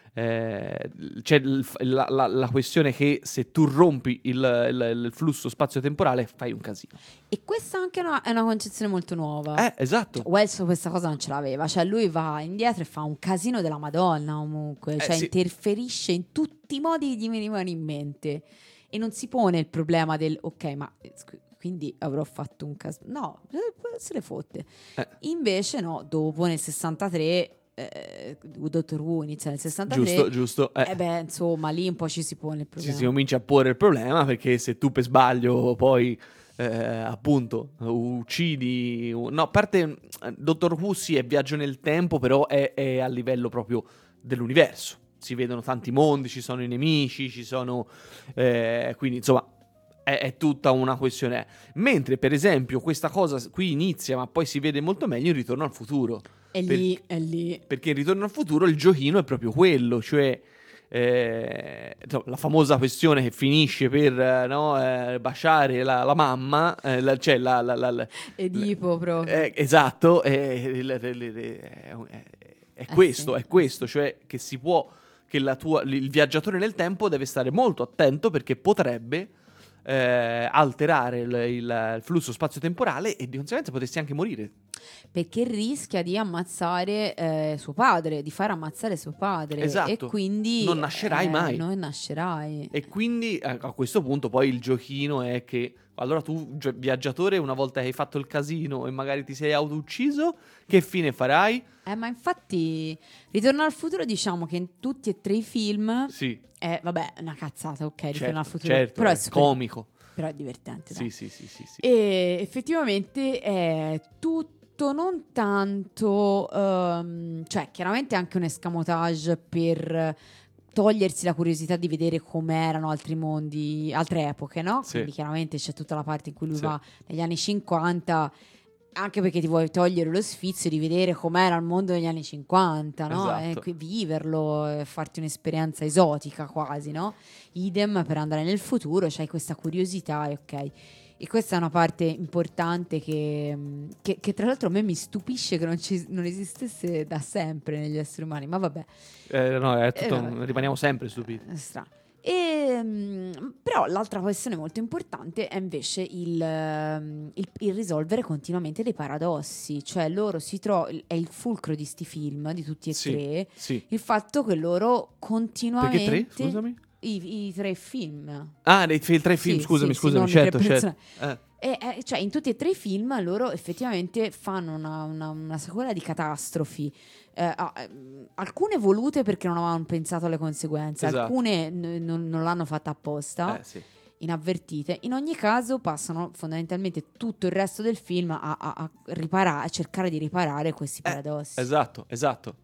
G: eh, c'è il- la, la- la questione che se tu rompi il, il- il flusso spazio-temporale fai un casino.
H: E questa anche è una, è una concezione molto nuova.
G: Eh, esatto.
H: Wells questa cosa non ce l'aveva, cioè lui va indietro e fa un casino della Madonna comunque,
G: Eh,
H: cioè
G: sì.
H: interferisce in tutti i modi che gli venivano in mente e non si pone il problema del ok, ma eh, scu- quindi avrò fatto un caso, no, eh, se ne fotte.
G: Eh.
H: Invece no, dopo nel sessantatré eh, Doctor Who inizia nel sessantatré,
G: Giusto, giusto. Eh.
H: eh beh, insomma, lì un po' ci si pone il
G: Ci
H: problema.
G: si comincia a porre il problema, perché se tu per sbaglio poi eh, appunto uccidi, no, a parte Doctor Who sì è viaggio nel tempo, però è, è a livello proprio dell'universo, si vedono tanti mondi, ci sono i nemici, ci sono eh, quindi insomma è, è tutta una questione. Mentre per esempio questa cosa qui inizia, ma poi si vede molto meglio in Ritorno al futuro.
H: È
G: Per-
H: lì, è lì.
G: Perché in Ritorno al futuro il giochino è proprio quello, cioè eh, insomma, la famosa questione che finisce per eh, no, eh, baciare la, la mamma, eh, la- cioè la... la, la, la-
H: Edipo proprio.
G: eh, esatto, eh, le- le- le- le- è, è- è
H: Eh
G: questo,
H: sì.
G: è questo, cioè che si può, che la tua, il viaggiatore nel tempo deve stare molto attento, perché potrebbe eh, alterare il, il, il flusso spazio-temporale e di conseguenza potresti anche morire.
H: Perché rischia di ammazzare eh, suo padre, di far ammazzare suo padre.
G: Esatto.
H: E quindi
G: non nascerai
H: eh,
G: mai.
H: Non nascerai.
G: E quindi a questo punto poi il giochino è che allora tu, cioè, viaggiatore, una volta che hai fatto il casino e magari ti sei auto-ucciso, che fine farai?
H: Eh, ma infatti Ritorno al futuro, diciamo che in tutti e tre i film
G: sì.
H: è, vabbè, una cazzata, ok, Ritorno
G: certo,
H: al futuro.
G: certo,
H: però è,
G: è
H: super,
G: comico.
H: Però è divertente.
G: Sì, sì, sì, sì, sì.
H: E effettivamente è tutto non tanto, um, cioè chiaramente anche un escamotage per togliersi la curiosità di vedere com'erano altri mondi, altre epoche, no?
G: Sì.
H: Quindi chiaramente c'è tutta la parte in cui lui
G: sì.
H: va negli anni cinquanta, anche perché ti vuoi togliere lo sfizio di vedere com'era il mondo negli anni cinquanta, no?
G: Esatto.
H: E qui viverlo, e farti un'esperienza esotica quasi, no? Idem per andare nel futuro, c'hai questa curiosità e ok. E questa è una parte importante che, che, che tra l'altro a me mi stupisce che non, ci, non esistesse da sempre negli esseri umani, ma vabbè.
G: Eh, no, è tutto,
H: Eh,
G: rimaniamo sempre stupiti.
H: È strano. E, mh, però l'altra questione molto importante è invece il, ehm, il, il risolvere continuamente dei paradossi, cioè loro si trovano, è il fulcro di sti film, di tutti e
G: Sì,
H: tre,
G: sì.
H: il fatto che loro continuamente...
G: Perché tre? Scusami.
H: I, i tre film.
G: Ah, dei i tre film,
H: Sì,
G: scusami,
H: sì,
G: scusami,
H: sì, non i
G: certo,
H: tre
G: certo.
H: persone-
G: Eh.
H: E, eh, cioè in tutti e tre i film loro effettivamente fanno una, una, una sequela di catastrofi, eh, ah, ehm, alcune volute perché non avevano pensato alle conseguenze,
G: Esatto.
H: alcune n- non, non l'hanno fatta apposta,
G: Eh, sì.
H: inavvertite. In ogni caso passano fondamentalmente tutto il resto del film a, a, a riparare, a cercare di riparare questi paradossi.
G: Esatto, esatto.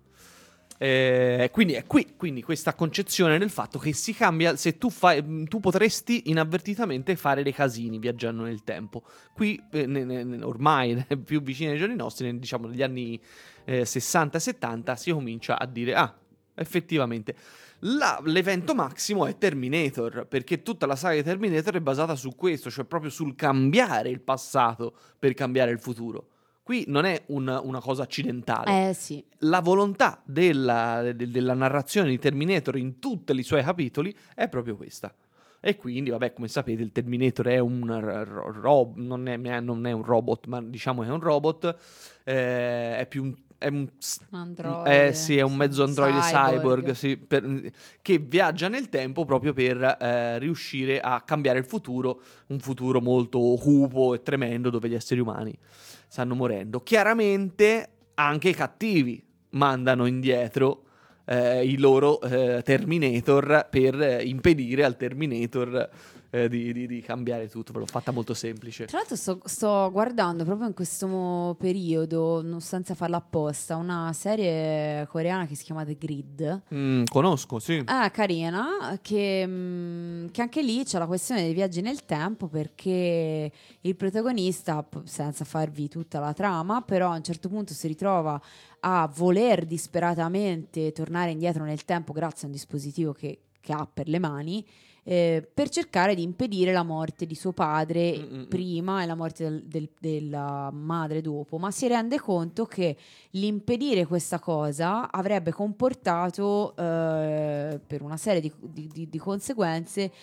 G: Eh, quindi è qui, quindi questa concezione del fatto che si cambia, se tu fai, tu potresti inavvertitamente fare dei casini viaggiando nel tempo. Qui eh, ne, ne, ormai più vicini ai giorni nostri, nel, diciamo negli anni eh, sessanta e settanta, si comincia a dire ah, effettivamente la, l'evento massimo è Terminator, perché tutta la saga di Terminator è basata su questo, cioè proprio sul cambiare il passato per cambiare il futuro. Qui non è un, una cosa accidentale.
H: Eh sì.
G: La volontà della, de, della narrazione di Terminator in tutti i suoi capitoli è proprio questa. E quindi, vabbè, come sapete, il Terminator è un ro- ro- non, è, non è un robot, ma diciamo è un robot. Eh, è più un È un,
H: androide,
G: eh, sì, è un mezzo androide cyborg,
H: cyborg
G: sì, per, che viaggia nel tempo proprio per eh, riuscire a cambiare il futuro, un futuro molto cupo e tremendo dove gli esseri umani stanno morendo. Chiaramente anche i cattivi mandano indietro eh, i loro eh, Terminator per eh, impedire al Terminator eh, di, di, di cambiare tutto. Ve l'ho fatta molto semplice.
H: Tra l'altro sto, sto guardando proprio in questo mo- periodo, non senza farla apposta, una serie coreana che si chiama The Grid.
G: Mm, conosco, sì.
H: Ah, carina, che, mm, che anche lì c'è la questione dei viaggi nel tempo, perché il protagonista, p- senza farvi tutta la trama, però a un certo punto si ritrova a voler disperatamente tornare indietro nel tempo grazie a un dispositivo che, che ha per le mani, eh, per cercare di impedire la morte di suo padre
G: Mm-mm.
H: prima e la morte del- del- della madre dopo, ma si rende conto che l'impedire questa cosa avrebbe comportato eh, per una serie di, di- di- di conseguenze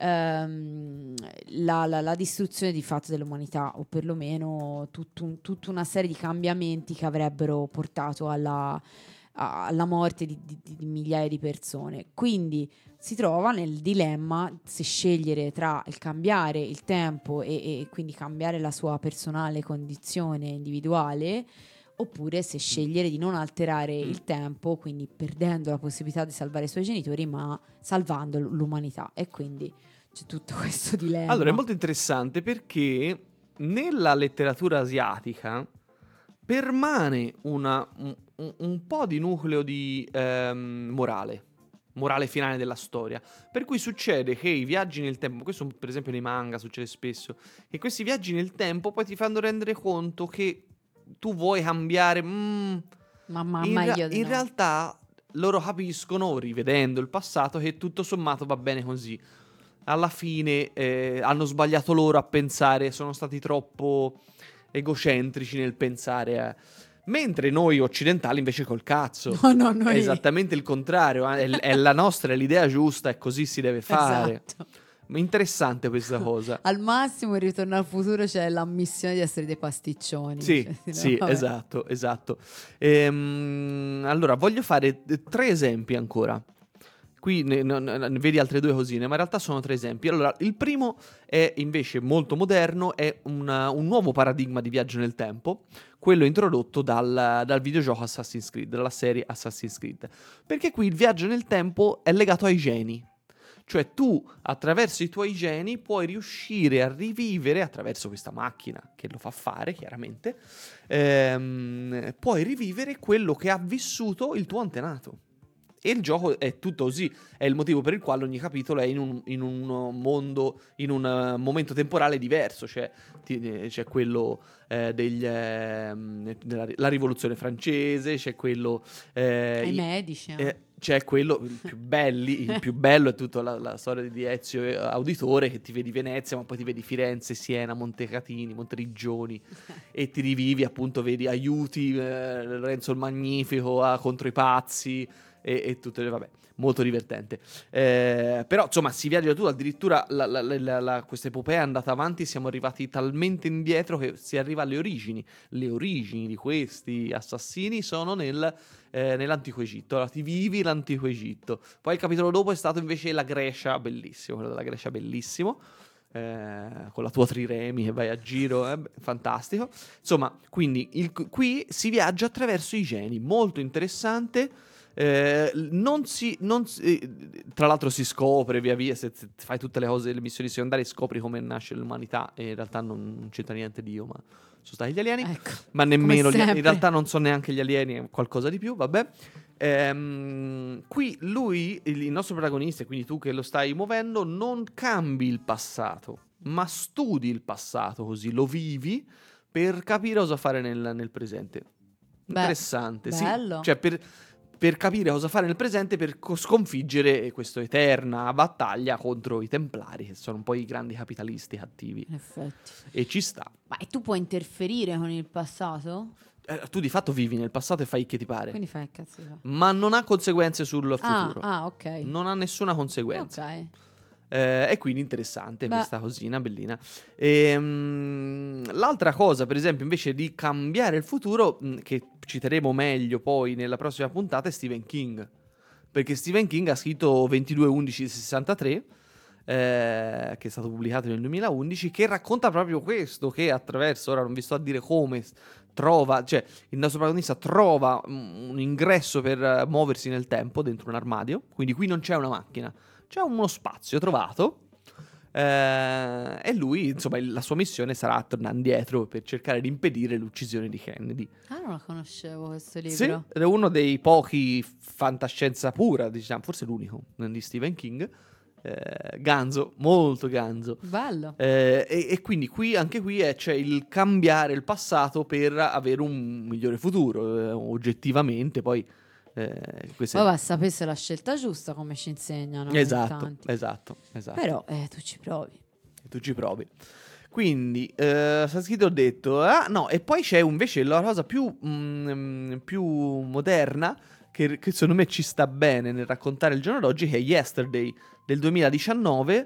H: ehm, la, la- la distruzione di fatto dell'umanità, o perlomeno tutto un- tutta una serie di cambiamenti che avrebbero portato alla, a- alla morte di, di- di migliaia di persone. Quindi si trova nel dilemma se scegliere tra il cambiare il tempo e, e quindi cambiare la sua personale condizione individuale, oppure se scegliere di non alterare il tempo, quindi perdendo la possibilità di salvare i suoi genitori, ma salvando l- l'umanità. E quindi c'è tutto questo dilemma.
G: Allora, è molto interessante perché nella letteratura asiatica permane una, un, un- un po' di nucleo di ehm, morale, morale finale della storia. Per cui succede che i viaggi nel tempo, questo per esempio nei manga succede spesso, che questi viaggi nel tempo poi ti fanno rendere conto che tu vuoi cambiare... mm,
H: ma, ma
G: in,
H: meglio
G: rea-
H: di
G: in
H: no.
G: realtà loro capiscono, rivedendo il passato, che tutto sommato va bene così. Alla fine eh, hanno sbagliato loro a pensare, sono stati troppo egocentrici nel pensare a... Mentre noi occidentali invece col cazzo.
H: No, no, noi-
G: È esattamente il contrario, eh, è, è la nostra, è l'idea giusta e così si deve fare.
H: Esatto.
G: interessante questa cosa.
H: Al massimo in Ritorno al futuro c'è l'ammissione di essere dei pasticcioni.
G: Sì,
H: Cioè,
G: sì,
H: vabbè.
G: esatto, esatto. Ehm, allora, voglio fare eh, tre esempi ancora. Qui ne, ne- ne vedi altre due cosine, ma in realtà sono tre esempi. Allora, il primo è invece molto moderno, è una- un nuovo paradigma di viaggio nel tempo, quello introdotto dal, dal videogioco Assassin's Creed, dalla serie Assassin's Creed. Perché qui il viaggio nel tempo è legato ai geni. Cioè tu, attraverso i tuoi geni, puoi riuscire a rivivere, attraverso questa macchina che lo fa fare, chiaramente, ehm, puoi rivivere quello che ha vissuto il tuo antenato. E il gioco è tutto così, è il motivo per il quale ogni capitolo è in un, in un mondo, in un uh, momento temporale diverso. Cioè ti- eh, c'è quello eh, degli, ehm, della la rivoluzione francese, c'è quello... eh,
H: Ai
G: i-
H: medici. eh.
G: eh, c'è quello, il più, belli, il più bello è tutta la, la storia di Ezio eh, Auditore, che ti vedi Venezia, ma poi ti vedi Firenze, Siena, Montecatini, Monteriggioni, e ti rivivi, appunto, vedi aiuti, eh, Lorenzo il Magnifico ah, contro i pazzi, e, e tutte le, vabbè, molto divertente. Eh, però, insomma, si viaggia tu, addirittura la, la, la, la, questa epopea è andata avanti, siamo arrivati talmente indietro che si arriva alle origini. Le origini di questi assassini sono nel... Eh, nell'antico Egitto. Allora ti vivi l'antico Egitto. Poi il capitolo dopo è stato invece la Grecia, bellissimo, quello della Grecia bellissimo, eh, con la tua triremi che vai a giro, eh, beh, fantastico. Insomma, quindi il- qui si viaggia attraverso i geni, molto interessante. Eh, non si, non si- eh, tra l'altro si scopre via via, se, se fai tutte le cose, le missioni secondarie, scopri come nasce l'umanità, e in realtà non, non c'entra niente Dio, ma sono stati gli alieni.
H: Ecco,
G: Ma nemmeno
H: come
G: gli, in
H: sempre.
G: realtà non sono neanche gli alieni, è qualcosa di più, vabbè. Ehm, qui lui, il, il nostro protagonista, e quindi tu che lo stai muovendo, non cambi il passato, ma studi il passato, così lo vivi per capire cosa fare nel, nel presente.
H: Beh,
G: Interessante, sì.
H: bello.
G: Cioè, per, per capire cosa fare nel presente, per co- sconfiggere questa eterna battaglia contro i Templari, che sono un po' i grandi capitalisti cattivi.
H: In effetti.
G: E ci sta.
H: Ma e tu puoi interferire con il passato?
G: Eh, tu di fatto vivi nel passato e fai che ti pare.
H: Quindi fai che cazzo di fa?
G: Ma non ha conseguenze sul
H: Ah,
G: futuro.
H: ah, ok.
G: Non ha nessuna conseguenza.
H: Ok.
G: Eh, e quindi interessante
H: Beh.
G: questa cosina, bellina. Ehm, l'altra cosa, per esempio, invece di cambiare il futuro, mh, che citeremo meglio poi nella prossima puntata, è Stephen King. Perché Stephen King ha scritto ventidue undici sessantatré, eh, che è stato pubblicato nel duemilaundici, che racconta proprio questo, che attraverso, ora non vi sto a dire come, trova, cioè il nostro protagonista trova un un ingresso per eh, muoversi nel tempo dentro un armadio, quindi qui non c'è una macchina, c'è uno spazio trovato, eh, e lui, insomma, il- la sua missione sarà tornare indietro per cercare di impedire l'uccisione di Kennedy.
H: Ah, non la conoscevo questo
G: Sì,
H: libro.
G: ed è uno dei pochi fantascienza pura, diciamo, forse l'unico di Stephen King. Eh, ganzo, molto ganzo.
H: Bello.
G: Eh, e, e quindi qui, anche qui è, c'è il cambiare il passato per avere un migliore futuro, eh, oggettivamente. Poi eh, queste-
H: Vabbè, sapesse la scelta giusta, come ci insegnano. in
G: esatto,
H: tanti.
G: esatto, esatto.
H: Però eh, tu ci provi.
G: Tu ci provi. Quindi, eh, Saskito ho detto, ah no, e poi c'è invece la cosa più, mm, più moderna, che, che secondo me ci sta bene nel raccontare il giorno d'oggi, che è Yesterday del duemiladiciannove,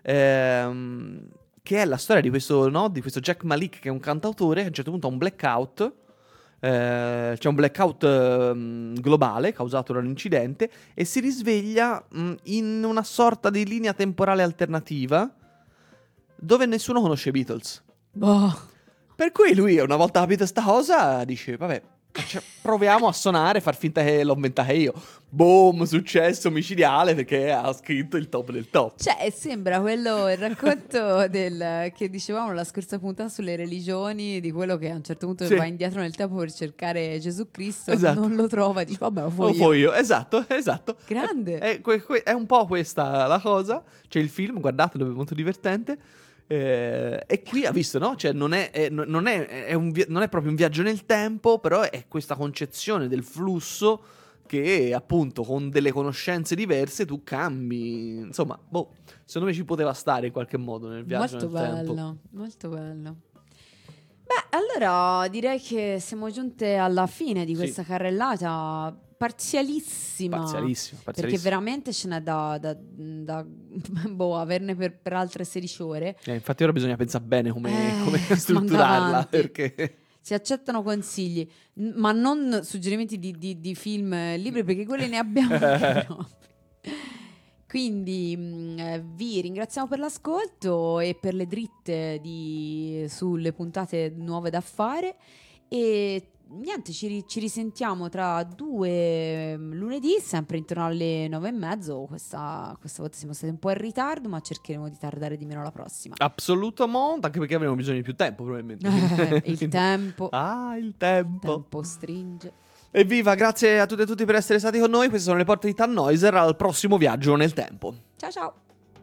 G: ehm, che è la storia di questo, no, di questo Jack Malik, che è un cantautore, che a un certo punto ha un blackout, eh, c'è un blackout ehm, globale causato da un incidente, e si risveglia mh, in una sorta di linea temporale alternativa, dove nessuno conosce i Beatles.
H: Boh.
G: Per cui lui, una volta capito sta cosa, dice, vabbè, faccia- proviamo a suonare, far finta che l'ho inventata io. Boom, successo micidiale, perché ha scritto il top del top.
H: Cioè, sembra quello, il racconto del, che dicevamo la scorsa puntata sulle religioni, di quello che a un certo punto
G: Sì.
H: va indietro nel tempo per cercare Gesù Cristo,
G: Esatto.
H: non lo trova e dice, vabbè, lo fo'
G: Lo
H: io.
G: fo io, esatto, esatto.
H: Grande.
G: È, è que- que- è un po' questa la cosa. C'è il film, guardatelo, è molto divertente. Eh, e qui ha visto, no? Cioè, non è, è- non, è, è un vi- non è proprio un viaggio nel tempo, però è questa concezione del flusso che, appunto, con delle conoscenze diverse tu cambi. Insomma, boh, secondo me ci poteva stare in qualche modo nel viaggio
H: Molto
G: nel
H: bello,
G: tempo.
H: molto bello. Beh, allora direi che siamo giunte alla fine di
G: Sì.
H: questa carrellata. parzialissima.
G: Parzialissima, parzialissima.
H: Perché veramente ce n'è da, da, da boh, averne per, per altre sedici ore.
G: Eh, infatti ora bisogna pensare bene come,
H: Eh,
G: come
H: manda
G: strutturarla,
H: avanti.
G: perché...
H: Si accettano consigli, n- ma non suggerimenti di, di, di film e libri, perché quelli ne abbiamo anche noi. Quindi mh, eh, vi ringraziamo per l'ascolto e per le dritte di, sulle puntate nuove da fare. E niente, ci, ri- ci risentiamo tra due mh, lunedì, sempre intorno alle nove e mezzo. Questa, questa volta siamo stati un po' in ritardo, ma cercheremo di tardare di meno la prossima.
G: Assoluto monte, anche perché avremo bisogno di più tempo probabilmente.
H: Eh, il tempo.
G: Ah, il tempo.
H: tempo stringe.
G: Evviva, grazie a tutte e tutti per essere stati con noi. Queste sono le porte di Tannhäuser al prossimo viaggio nel tempo.
H: Ciao ciao.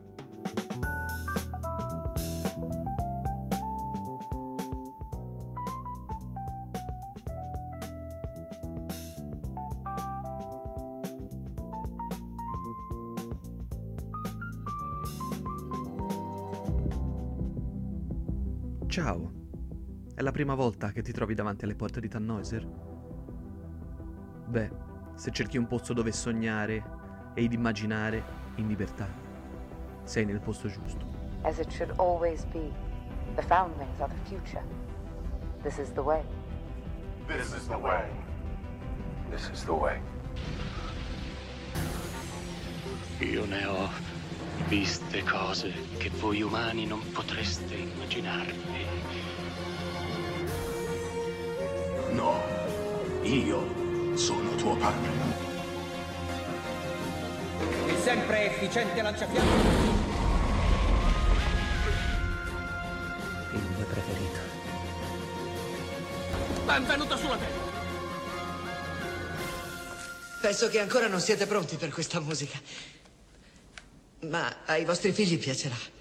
A: Ciao. È la prima volta che ti trovi davanti alle porte di Tannhäuser? Beh, se cerchi un posto dove sognare e ed immaginare in libertà, sei nel posto giusto.
B: As it should always be. The foundlings are the future. This is the way.
C: This is the way. This is the way.
D: Io ne ho viste cose che voi umani non potreste immaginarvi.
C: No, io sono tuo padre.
E: Il sempre efficiente lanciafiamme.
A: Il mio preferito.
E: Benvenuto sulla Terra.
F: Penso che ancora non siete pronti per questa musica. Ma ai vostri figli piacerà.